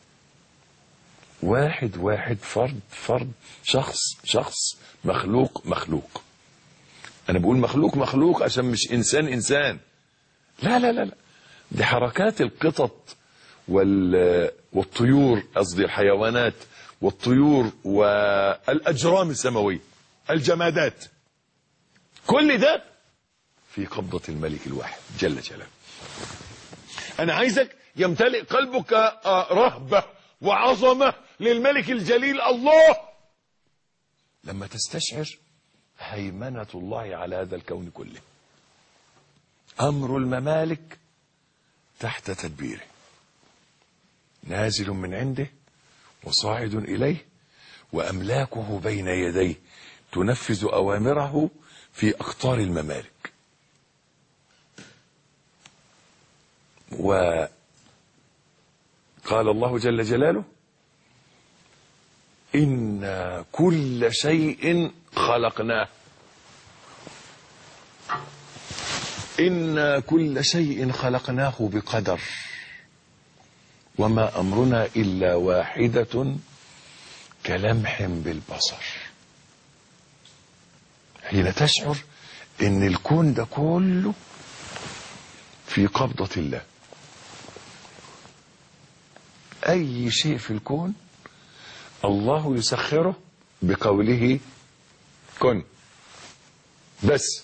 واحد فرد شخص مخلوق. انا بقول مخلوق عشان مش انسان. لا دي حركات القطط والطيور، قصدي الحيوانات والطيور والاجرام السماويه، الجمادات، كل ده في قبضة الملك الواحد جل جلاله. انا عايزك يمتلئ قلبك رهبة وعظمة للملك الجليل الله لما تستشعر هيمنة الله على هذا الكون كله. أمر الممالك تحت تدبيره، نازل من عنده وصاعد إليه، وأملاكه بين يديه تنفذ أوامره في أقطار الممالك. وقال الله جل جلاله إن كل شيء خلقناه، إن كل شيء خلقناه بقدر وما أمرنا إلا واحدة كلمح بالبصر. حين تشعر إن الكون ده كله في قبضة الله، أي شيء في الكون الله يسخره بقوله كن بس.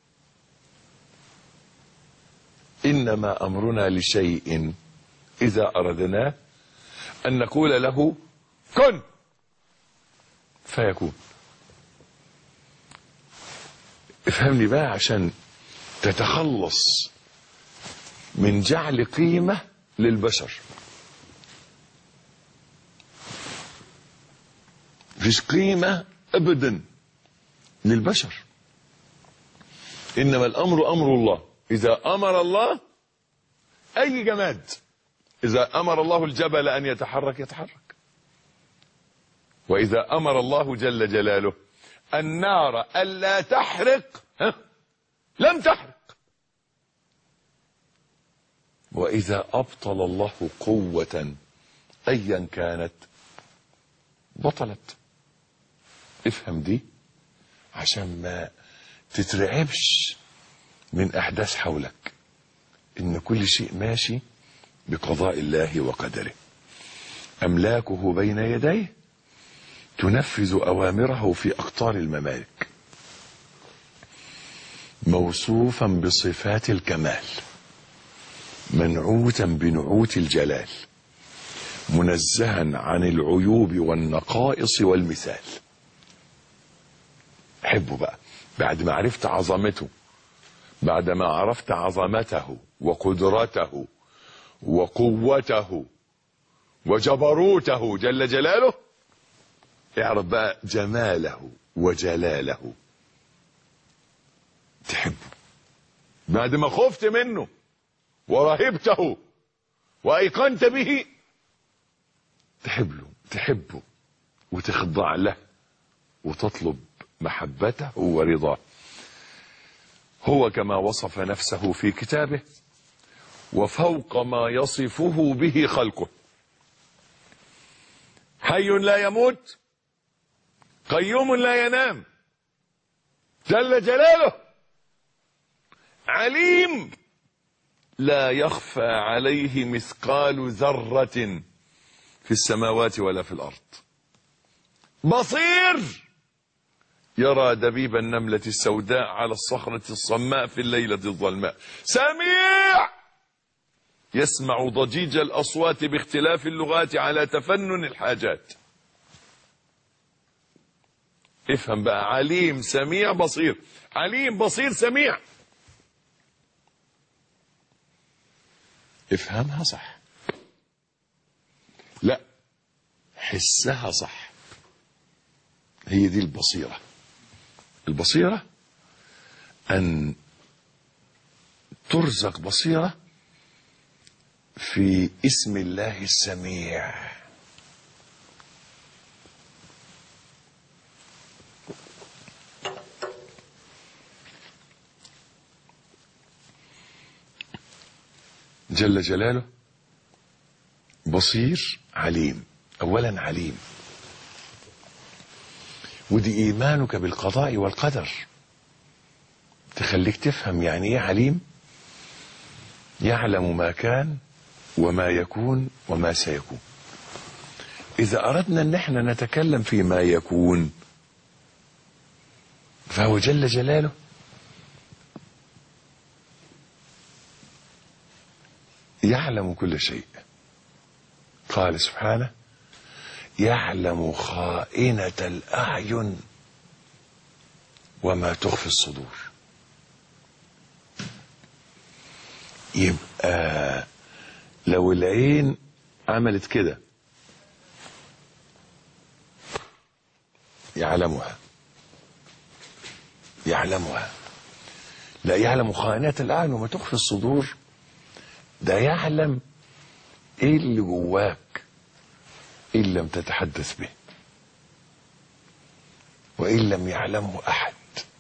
إنما أمرنا لشيء إذا أردناه أن نقول له كن فيكون. افهمني بقى عشان تتخلص من جعل قيمة للبشر. مفيش قيمة أبدا للبشر، إنما الأمر أمر الله. إذا أمر الله أي جماد، إذا أمر الله الجبل أن يتحرك، وإذا أمر الله جل جلاله النار ألا تحرق لم تحرق، وإذا أبطل الله قوة أيا كانت بطلت. افهم دي عشان ما تترعبش من أحداث حولك، إن كل شيء ماشي بقضاء الله وقدره. أملاكه بين يديه تنفذ أوامره في أقطار الممالك، موصوفا بصفات الكمال، منعوتا بنعوت الجلال، منزها عن العيوب والنقائص والمثال. حبه بقى بعد ما عرفت عظمته، بعد ما عرفت عظمته وقدرته وقوته وجبروته جل جلاله، اعرف بقى جماله وجلاله، تحبه. بعد ما خفت منه ورهبته وأيقنت به، تحبه وتخضع له وتطلب محبته ورضاه. هو كما وصف نفسه في كتابه وفوق ما يصفه به خلقه. حي لا يموت، قيوم لا ينام، جل جلاله. عليم لا يخفى عليه مثقال ذرة في السماوات ولا في الأرض. بصير يرى دبيب النملة السوداء على الصخرة الصماء في الليلة الظلماء. سميع يسمع ضجيج الأصوات باختلاف اللغات على تفنن الحاجات. افهم بقى، عليم سميع بصير، عليم بصير سميع. افهمها صح، لا حسها صح. هي دي البصيرة. البصيرة أن ترزق بصيرة في اسم الله السميع. جل جلاله بصير عليم. أولا عليم، ودي إيمانك بالقضاء والقدر تخليك تفهم يعني إيه عليم. يعلم ما كان وما يكون وما سيكون. إذا أردنا أن احنا نتكلم فيما يكون فهو جل جلاله يعلم كل شيء. قال سبحانه: يعلم خائنة الأعين وما تخفي الصدور. يبقى لو العين عملت كده يعلمها، يعلمها. لا يعلم خائنة الأعين وما تخفي الصدور، ده يعلم ايه اللي جواك ان لم تتحدث به وان لم يعلمه احد.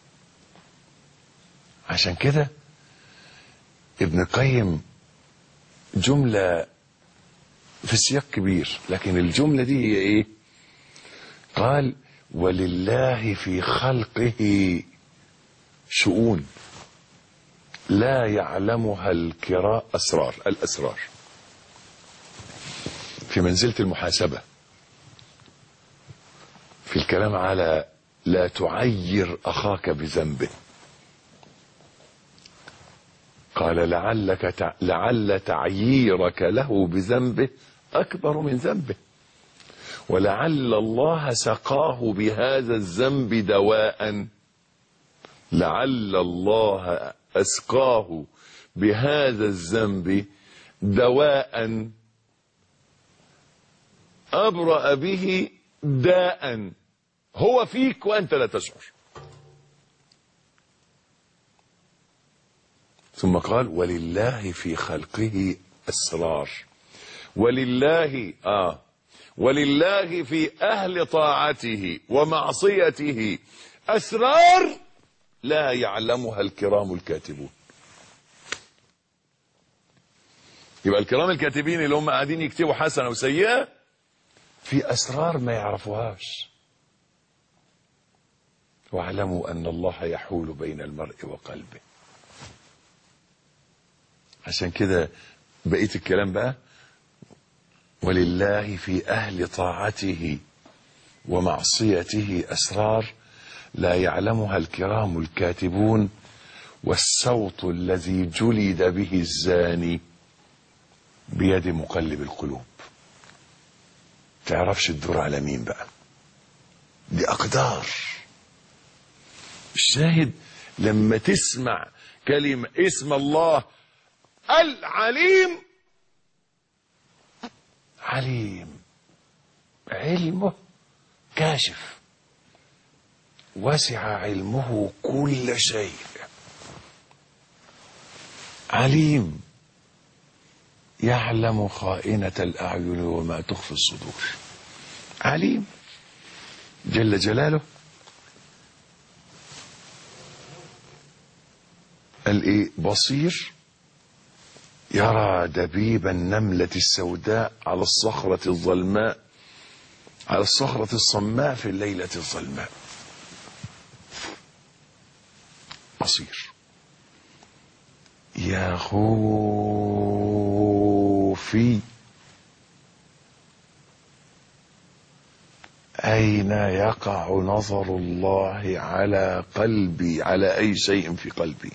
عشان كده ابن القيم جملة في سياق كبير، لكن الجملة دي هي ايه؟ قال: ولله في خلقه شؤون لا يعلمها الأسرار في منزلة المحاسبة، في الكلام على لا تعير أخاك بذنبه. قال: لعل تعييرك له بذنبه أكبر من ذنبه، ولعل الله سقاه بهذا الذنب دواء. لعل الله أسقاه بهذا الذنب دواء أبرأ به داء هو فيك وأنت لا تشعر. ثم قال: ولله في خلقه أسرار. ولله في أهل طاعته ومعصيته أسرار لا يعلمها الكرام الكاتبون. يبقى الكرام الكاتبين اللي هم قاعدين يكتبوا حسنة وسيئة في أسرار ما يعرفوهاش. واعلموا أن الله يحول بين المرء وقلبه. عشان كده بقيت الكلام بقى: ولله في أهل طاعته ومعصيته أسرار لا يعلمها الكرام الكاتبون، والصوت الذي جلد به الزاني بيد مقلب القلوب. تعرفش الدور على مين بقى، دي أقدار. الشاهد لما تسمع كلمة اسم الله العليم، عليم علمه كاشف، وسع علمه كل شيء. عليم يعلم خائنة الأعين وما تخفي الصدور. عليم جل جلاله. قال ايه؟ بصير يرى دبيب النملة السوداء على الصخرة الظلماء، على الصخرة الصماء في الليلة الظلماء. بصير. يا خوفي أين يقع نظر الله على قلبي، على أي شيء في قلبي.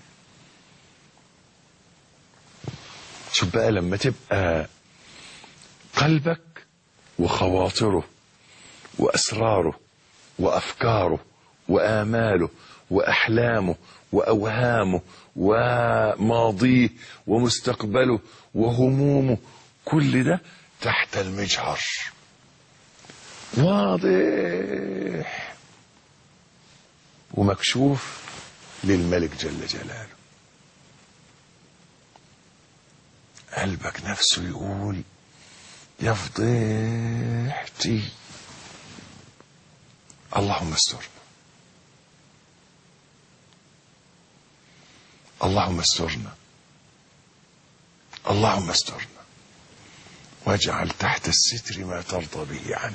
شوف بقى لما تبقى قلبك وخواطره وأسراره وأفكاره وآماله وأحلامه وأوهامه وماضيه ومستقبله وهمومه، كل ده تحت المجهر واضح ومكشوف للملك جل جلاله. قلبك نفسه يقول يا فضيحتي، اللهم استرنا، اللهم استرنا، اللهم استرنا، واجعل تحت الستر ما ترضى به عنا.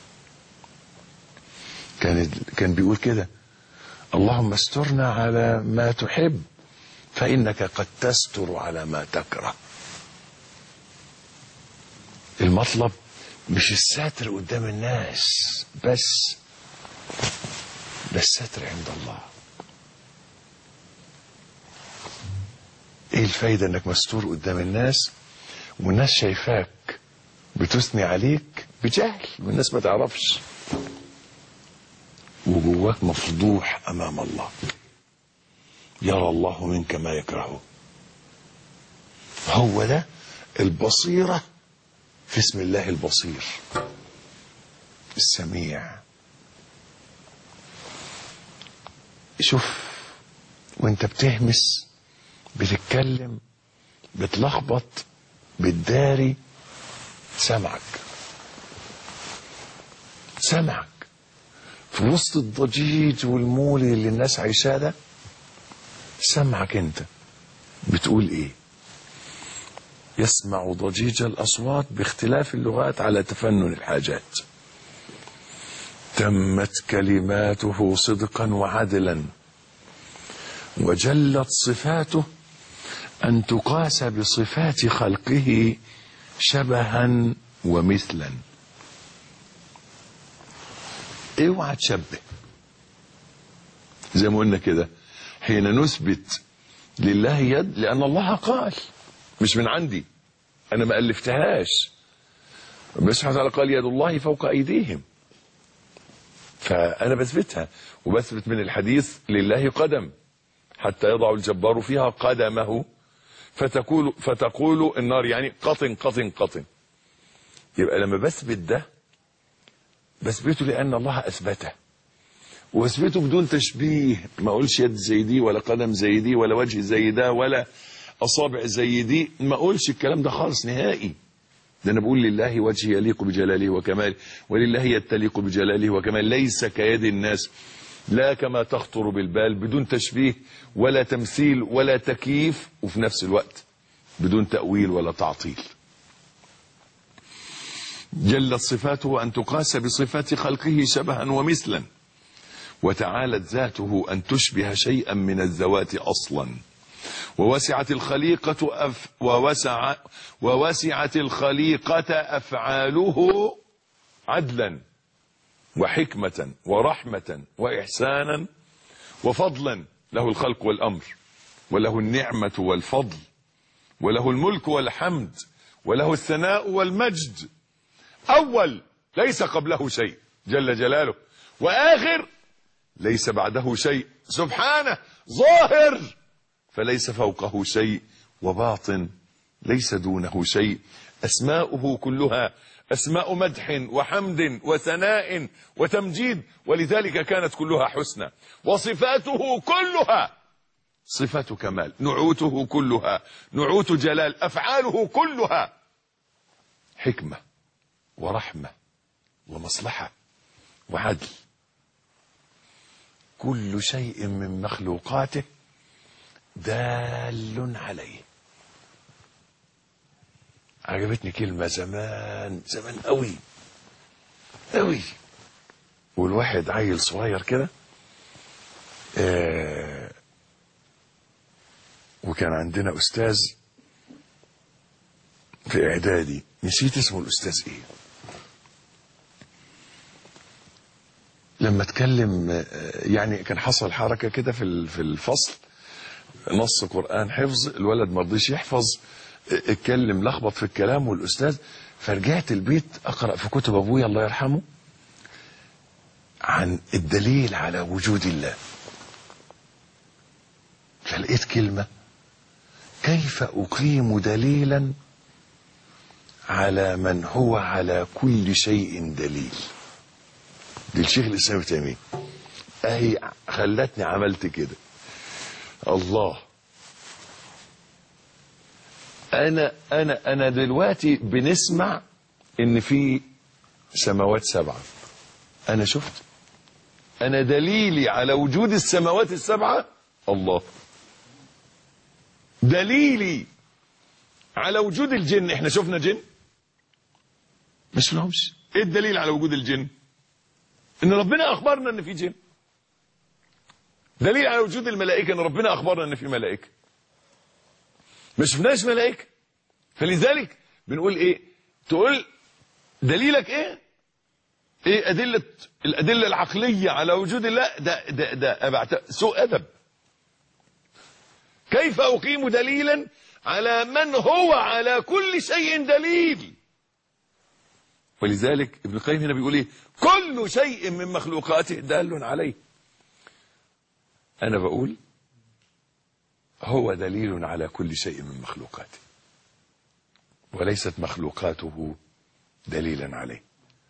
كان بيقول كده: اللهم استرنا على ما تحب فإنك قد تستر على ما تكره. المطلب مش الستر قدام الناس بس، ده الستر عند الله. ايه الفايدة انك مستور قدام الناس والناس شايفاك بتثني عليك بجهل والناس ما تعرفش، وجواك مفضوح امام الله، يرى الله منك ما يكرهه. هو ده البصيرة في اسم الله البصير السميع. شوف وانت بتهمس، بتتكلم، بتلخبط، بتداري، سمعك في وسط الضجيج والمولي اللي الناس عايشاه ده، سمعك انت بتقول ايه. يسمع ضجيج الأصوات باختلاف اللغات على تفنن الحاجات. تمت كلماته صدقا وعدلا، وجلت صفاته أن تقاس بصفات خلقه شبها ومثلا. اوعى تشبه، زي ما قلنا كده حين نثبت لله يد، لأن الله قال، مش من عندي، أنا ما ألفتهاش. ربنا سبحانه وتعالى قال يد الله فوق أيديهم، فأنا بثبتها، وبثبت من الحديث لله قدم حتى يضع الجبار فيها قدمه فتقول النار، يعني قطن قطن قطن. يبقى لما بثبت ده بثبته لأن الله أثبته، واثبته بدون تشبيه. ما اقولش يد زي دي ولا قدم زي دي ولا وجه زي ده ولا اصابع زي دي، ما اقولش الكلام ده خالص نهائي. ده انا بقول لله وجه يليق بجلاله وكماله، ولله يد تليق بجلاله وكماله، ليس كيد الناس لا كما تخطر بالبال، بدون تشبيه ولا تمثيل ولا تكييف، وفي نفس الوقت بدون تأويل ولا تعطيل. جلت صفاته أن تقاس بصفات خلقه شبها ومثلا، وتعالت ذاته أن تشبه شيئا من الذوات أصلا، ووسعت الخليقة أفعاله عدلا وحكمة ورحمة وإحسانا وفضلا. له الخلق والأمر، وله النعمة والفضل، وله الملك والحمد، وله الثناء والمجد. أول ليس قبله شيء جل جلاله، وآخر ليس بعده شيء سبحانه، ظاهر فليس فوقه شيء، وباطن ليس دونه شيء. أسماؤه كلها أسماء مدح وحمد وثناء وتمجيد، ولذلك كانت كلها حسنى. وصفاته كلها صفات كمال، نعوته كلها نعوت جلال، أفعاله كلها حكمة ورحمة ومصلحة وعدل. كل شيء من مخلوقاته دال عليه. عجبتني كلمة زمان قوي قوي، والواحد عيل صغير كده، وكان عندنا أستاذ في إعدادي، نسيت اسمه الأستاذ إيه، لما اتكلم يعني كان حصل حركة كده في الفصل، نص قرآن حفظ، الولد ما رضيش يحفظ، اتكلم لخبط في الكلام والأستاذ، فرجعت البيت أقرأ في كتب أبويا الله يرحمه عن الدليل على وجود الله، فلقيت كلمة: كيف أقيم دليلا على من هو على كل شيء دليل. دي الشيخ الإسلام ابن تيمية، أهي خلتني عملت كده. الله، أنا دلوقتي بنسمع إن في سماوات سبعة، أنا شفت، أنا دليلي على وجود السماوات السبعة الله. دليلي على وجود الجن، احنا شفنا جن؟ ما شفناهمش. ايه الدليل على وجود الجن؟ ان ربنا اخبرنا ان في جن. دليل على وجود الملائكة ان ربنا اخبرنا ان في ملائكة. ما شفناش ملائكة، فلذلك بنقول ايه؟ تقول دليلك ايه؟ ايه الادله العقليه على وجود الله؟ ده سوء ادب. كيف اقيم دليلا على من هو على كل شيء دليل؟ ولذلك ابن القيم هنا بيقول ايه؟ كل شيء من مخلوقاته دال عليه. انا بقول هو دليل على كل شيء من مخلوقاته، وليست مخلوقاته دليلا عليه.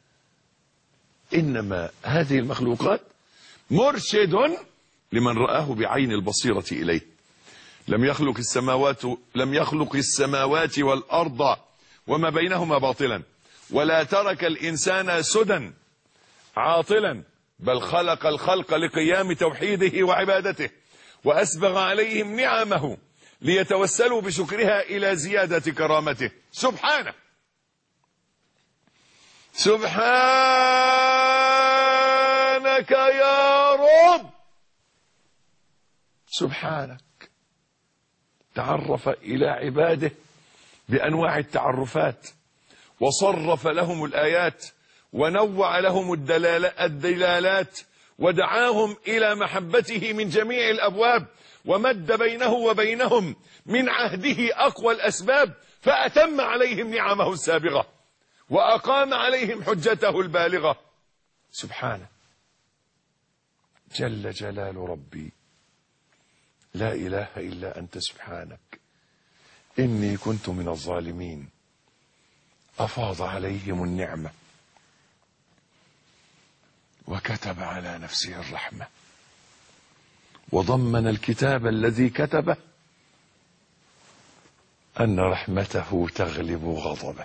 إنما هذه المخلوقات مرشد لمن رآه بعين البصيرة إليه. لم يخلق السماوات والأرض وما بينهما باطلا، ولا ترك الإنسان سدى عاطلا، بل خلق الخلق لقيام توحيده وعبادته، وأسبغ عليهم نعمه ليتوسلوا بشكرها إلى زيادة كرامته. سبحانه سبحانك يا رب، سبحانك. تعرف إلى عباده بأنواع التعرفات، وصرف لهم الآيات، ونوع لهم الدلالات، ودعاهم إلى محبته من جميع الأبواب، ومد بينه وبينهم من عهده أقوى الأسباب، فأتم عليهم نعمه السابغة، وأقام عليهم حجته البالغة. سبحانه جل جلال ربي، لا إله إلا أنت سبحانك إني كنت من الظالمين. أفاض عليهم النعمة وكتب على نفسه الرحمة، وضمن الكتاب الذي كتبه أن رحمته تغلب غضبه.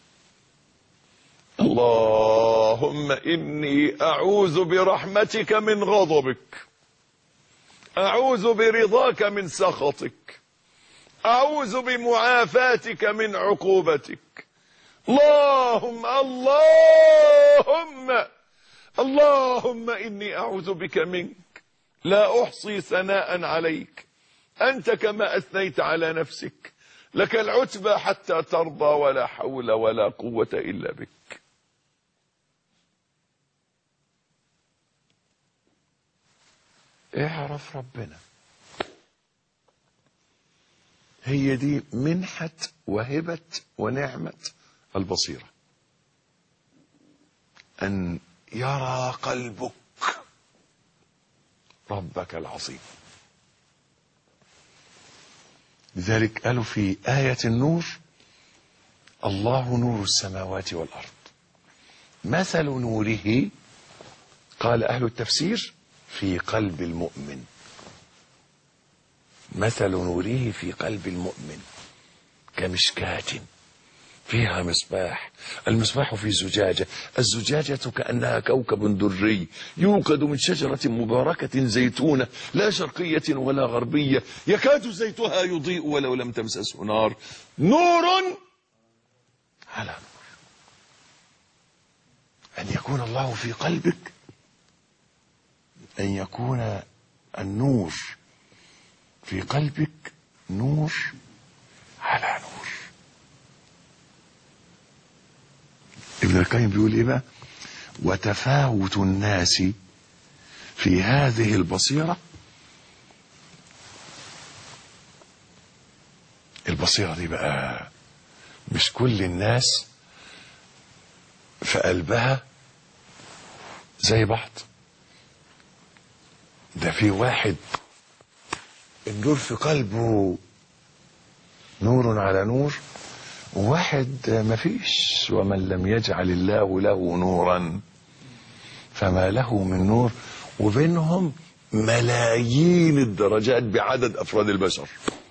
اللهم إني أعوذ برحمتك من غضبك، أعوذ برضاك من سخطك، أعوذ بمعافاتك من عقوبتك. اللهم إني أعوذ بك منك، لا أحصي ثناء عليك، أنت كما أثنيت على نفسك، لك العتبى حتى ترضى، ولا حول ولا قوة إلا بك. اعرف ربنا، هي دي منحة وهبة ونعمة البصيرة، أن يرى قلبك ربك العظيم. لذلك قالوا في آية النور: الله نور السماوات والأرض، مثل نوره، قال أهل التفسير، في قلب المؤمن. مثل نوره في قلب المؤمن كمشكاة فيها مصباح، المصباح في زجاجة، الزجاجة كأنها كوكب دري يوقد من شجرة مباركة زيتونة لا شرقية ولا غربية، يكاد زيتها يضيء ولو لم تمسسه نار، نور على نور. أن يكون الله في قلبك، أن يكون النور في قلبك نور على نور. ابن القيم بيقول ايه بقى؟ وتفاوت الناس في هذه البصيرة. البصيرة دي بقى مش كل الناس في قلبها زي بعض. ده في واحد النور في قلبه نور على نور، وواحد مفيش. ومن لم يجعل الله له نورا فما له من نور. وبينهم ملايين الدرجات بعدد أفراد البشر.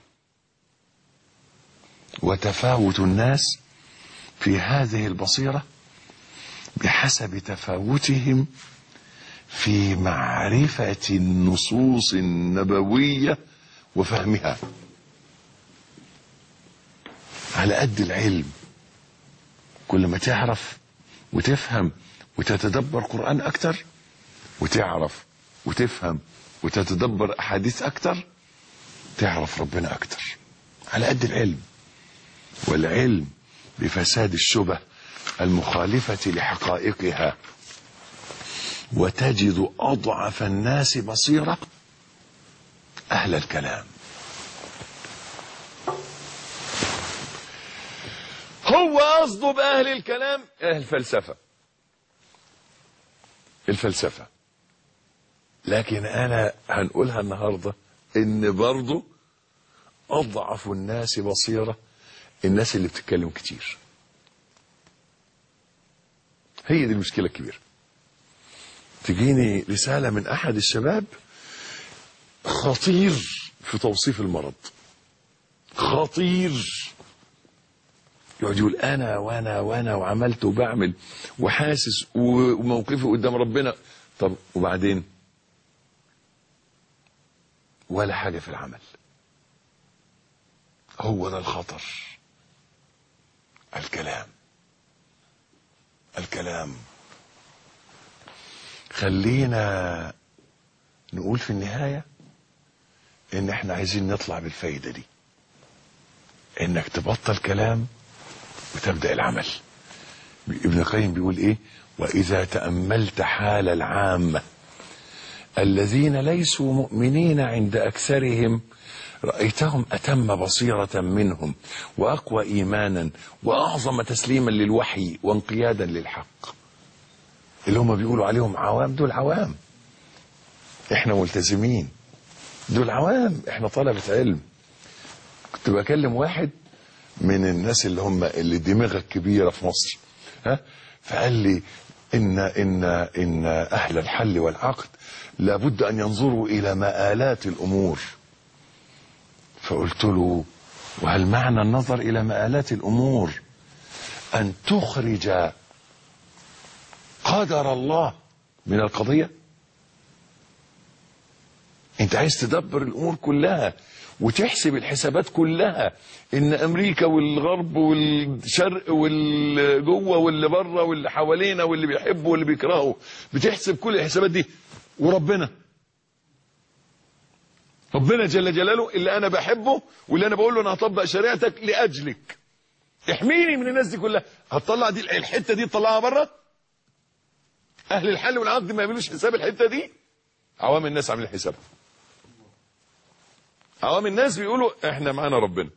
وتفاوت الناس في هذه البصيرة بحسب تفاوتهم في معرفة النصوص النبوية وفهمها. على قد العلم كل ما تعرف وتفهم وتتدبر قرآن أكتر، وتعرف وتفهم وتتدبر أحاديث أكتر، تعرف ربنا أكتر. على قد العلم. والعلم بفساد الشبه المخالفة لحقائقها. وتجد أضعف الناس بصيرة أهل الكلام. هو قصده بأهل الكلام أهل الفلسفة، الفلسفة. لكن أنا هنقولها النهاردة إن برضو أضعف الناس بصيرة الناس اللي بتتكلم كتير. هي دي المشكلة الكبيرة. تجيني رسالة من أحد الشباب خطير في توصيف المرض، خطير. يقعد يقول أنا وأنا وأنا وعملت وبعمل وحاسس وموقفي قدام ربنا. طب وبعدين؟ ولا حاجة في العمل. هو ده الخطر. الكلام، الكلام. خلينا نقول في النهاية ان احنا عايزين نطلع بالفايدة دي، انك تبطل كلام وتبدأ العمل. ابن القيم بيقول ايه؟ واذا تأملت حال العامة الذين ليسوا مؤمنين عند اكثرهم رأيتهم أتم بصيرة منهم وأقوى إيمانا وأعظم تسليما للوحي وانقيادا للحق. اللي هم بيقولوا عليهم عوام، دول عوام. احنا ملتزمين، دول عوام، احنا طلبة علم. كنت بكلم واحد من الناس اللي هم اللي دماغها كبيرة في مصر، فقال لي إن أهل الحل والعقد لابد أن ينظروا إلى مآلات الأمور. فقلت له وهل معنى النظر إلى مآلات الأمور أن تخرج قدر الله من القضية؟ أنت عايز تدبر الأمور كلها وتحسب الحسابات كلها، إن أمريكا والغرب والشرق والجوه واللي بره واللي حوالينا واللي بيحبوا واللي بيكرهوا، بتحسب كل الحسابات دي. وربنا جل جلاله اللي انا بحبه واللي انا بقول له انا هطبق شريعتك لاجلك، احميني من الناس دي كلها. هتطلع دي الحته دي تطلعها بره؟ اهل الحل والعقد ما يعملوش حساب الحته دي. عوام الناس عاملين حسابها. عوام الناس بيقولوا احنا معانا ربنا.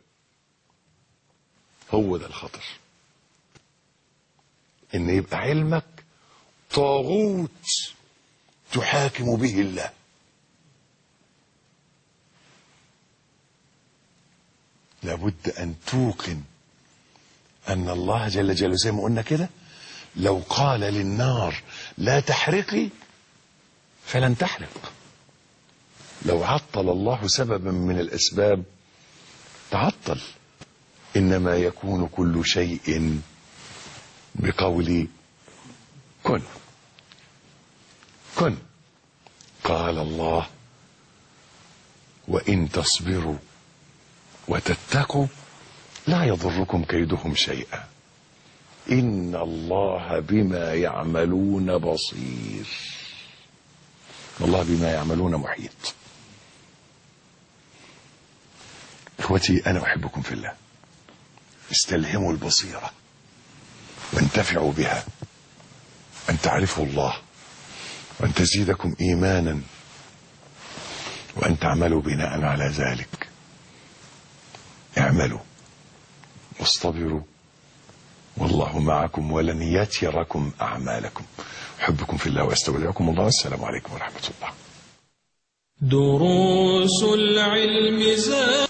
هو ده الخطر، ان يبقى علمك طاغوت تحاكم به الله. لابد أن توقن أن الله جل جلاله زي ما قلنا كده لو قال للنار لا تحرقي فلن تحرق. لو عطل الله سببا من الأسباب تعطل. إنما يكون كل شيء بقول كن. كن. قال الله وإن تصبروا وتتقوا لا يضركم كيدهم شيئا إن الله بما يعملون بصير. الله بما يعملون محيط. إخوتي، أنا أحبكم في الله. استلهموا البصيرة وانتفعوا بها، أن تعرفوا الله وأن تزيدكم إيمانا وأن تعملوا بناء على ذلك. اعملوا واصطبروا والله معكم ولن يتركم أعمالكم. أحبكم في الله وأستودعكم الله. السلام عليكم ورحمة الله. دروس العلم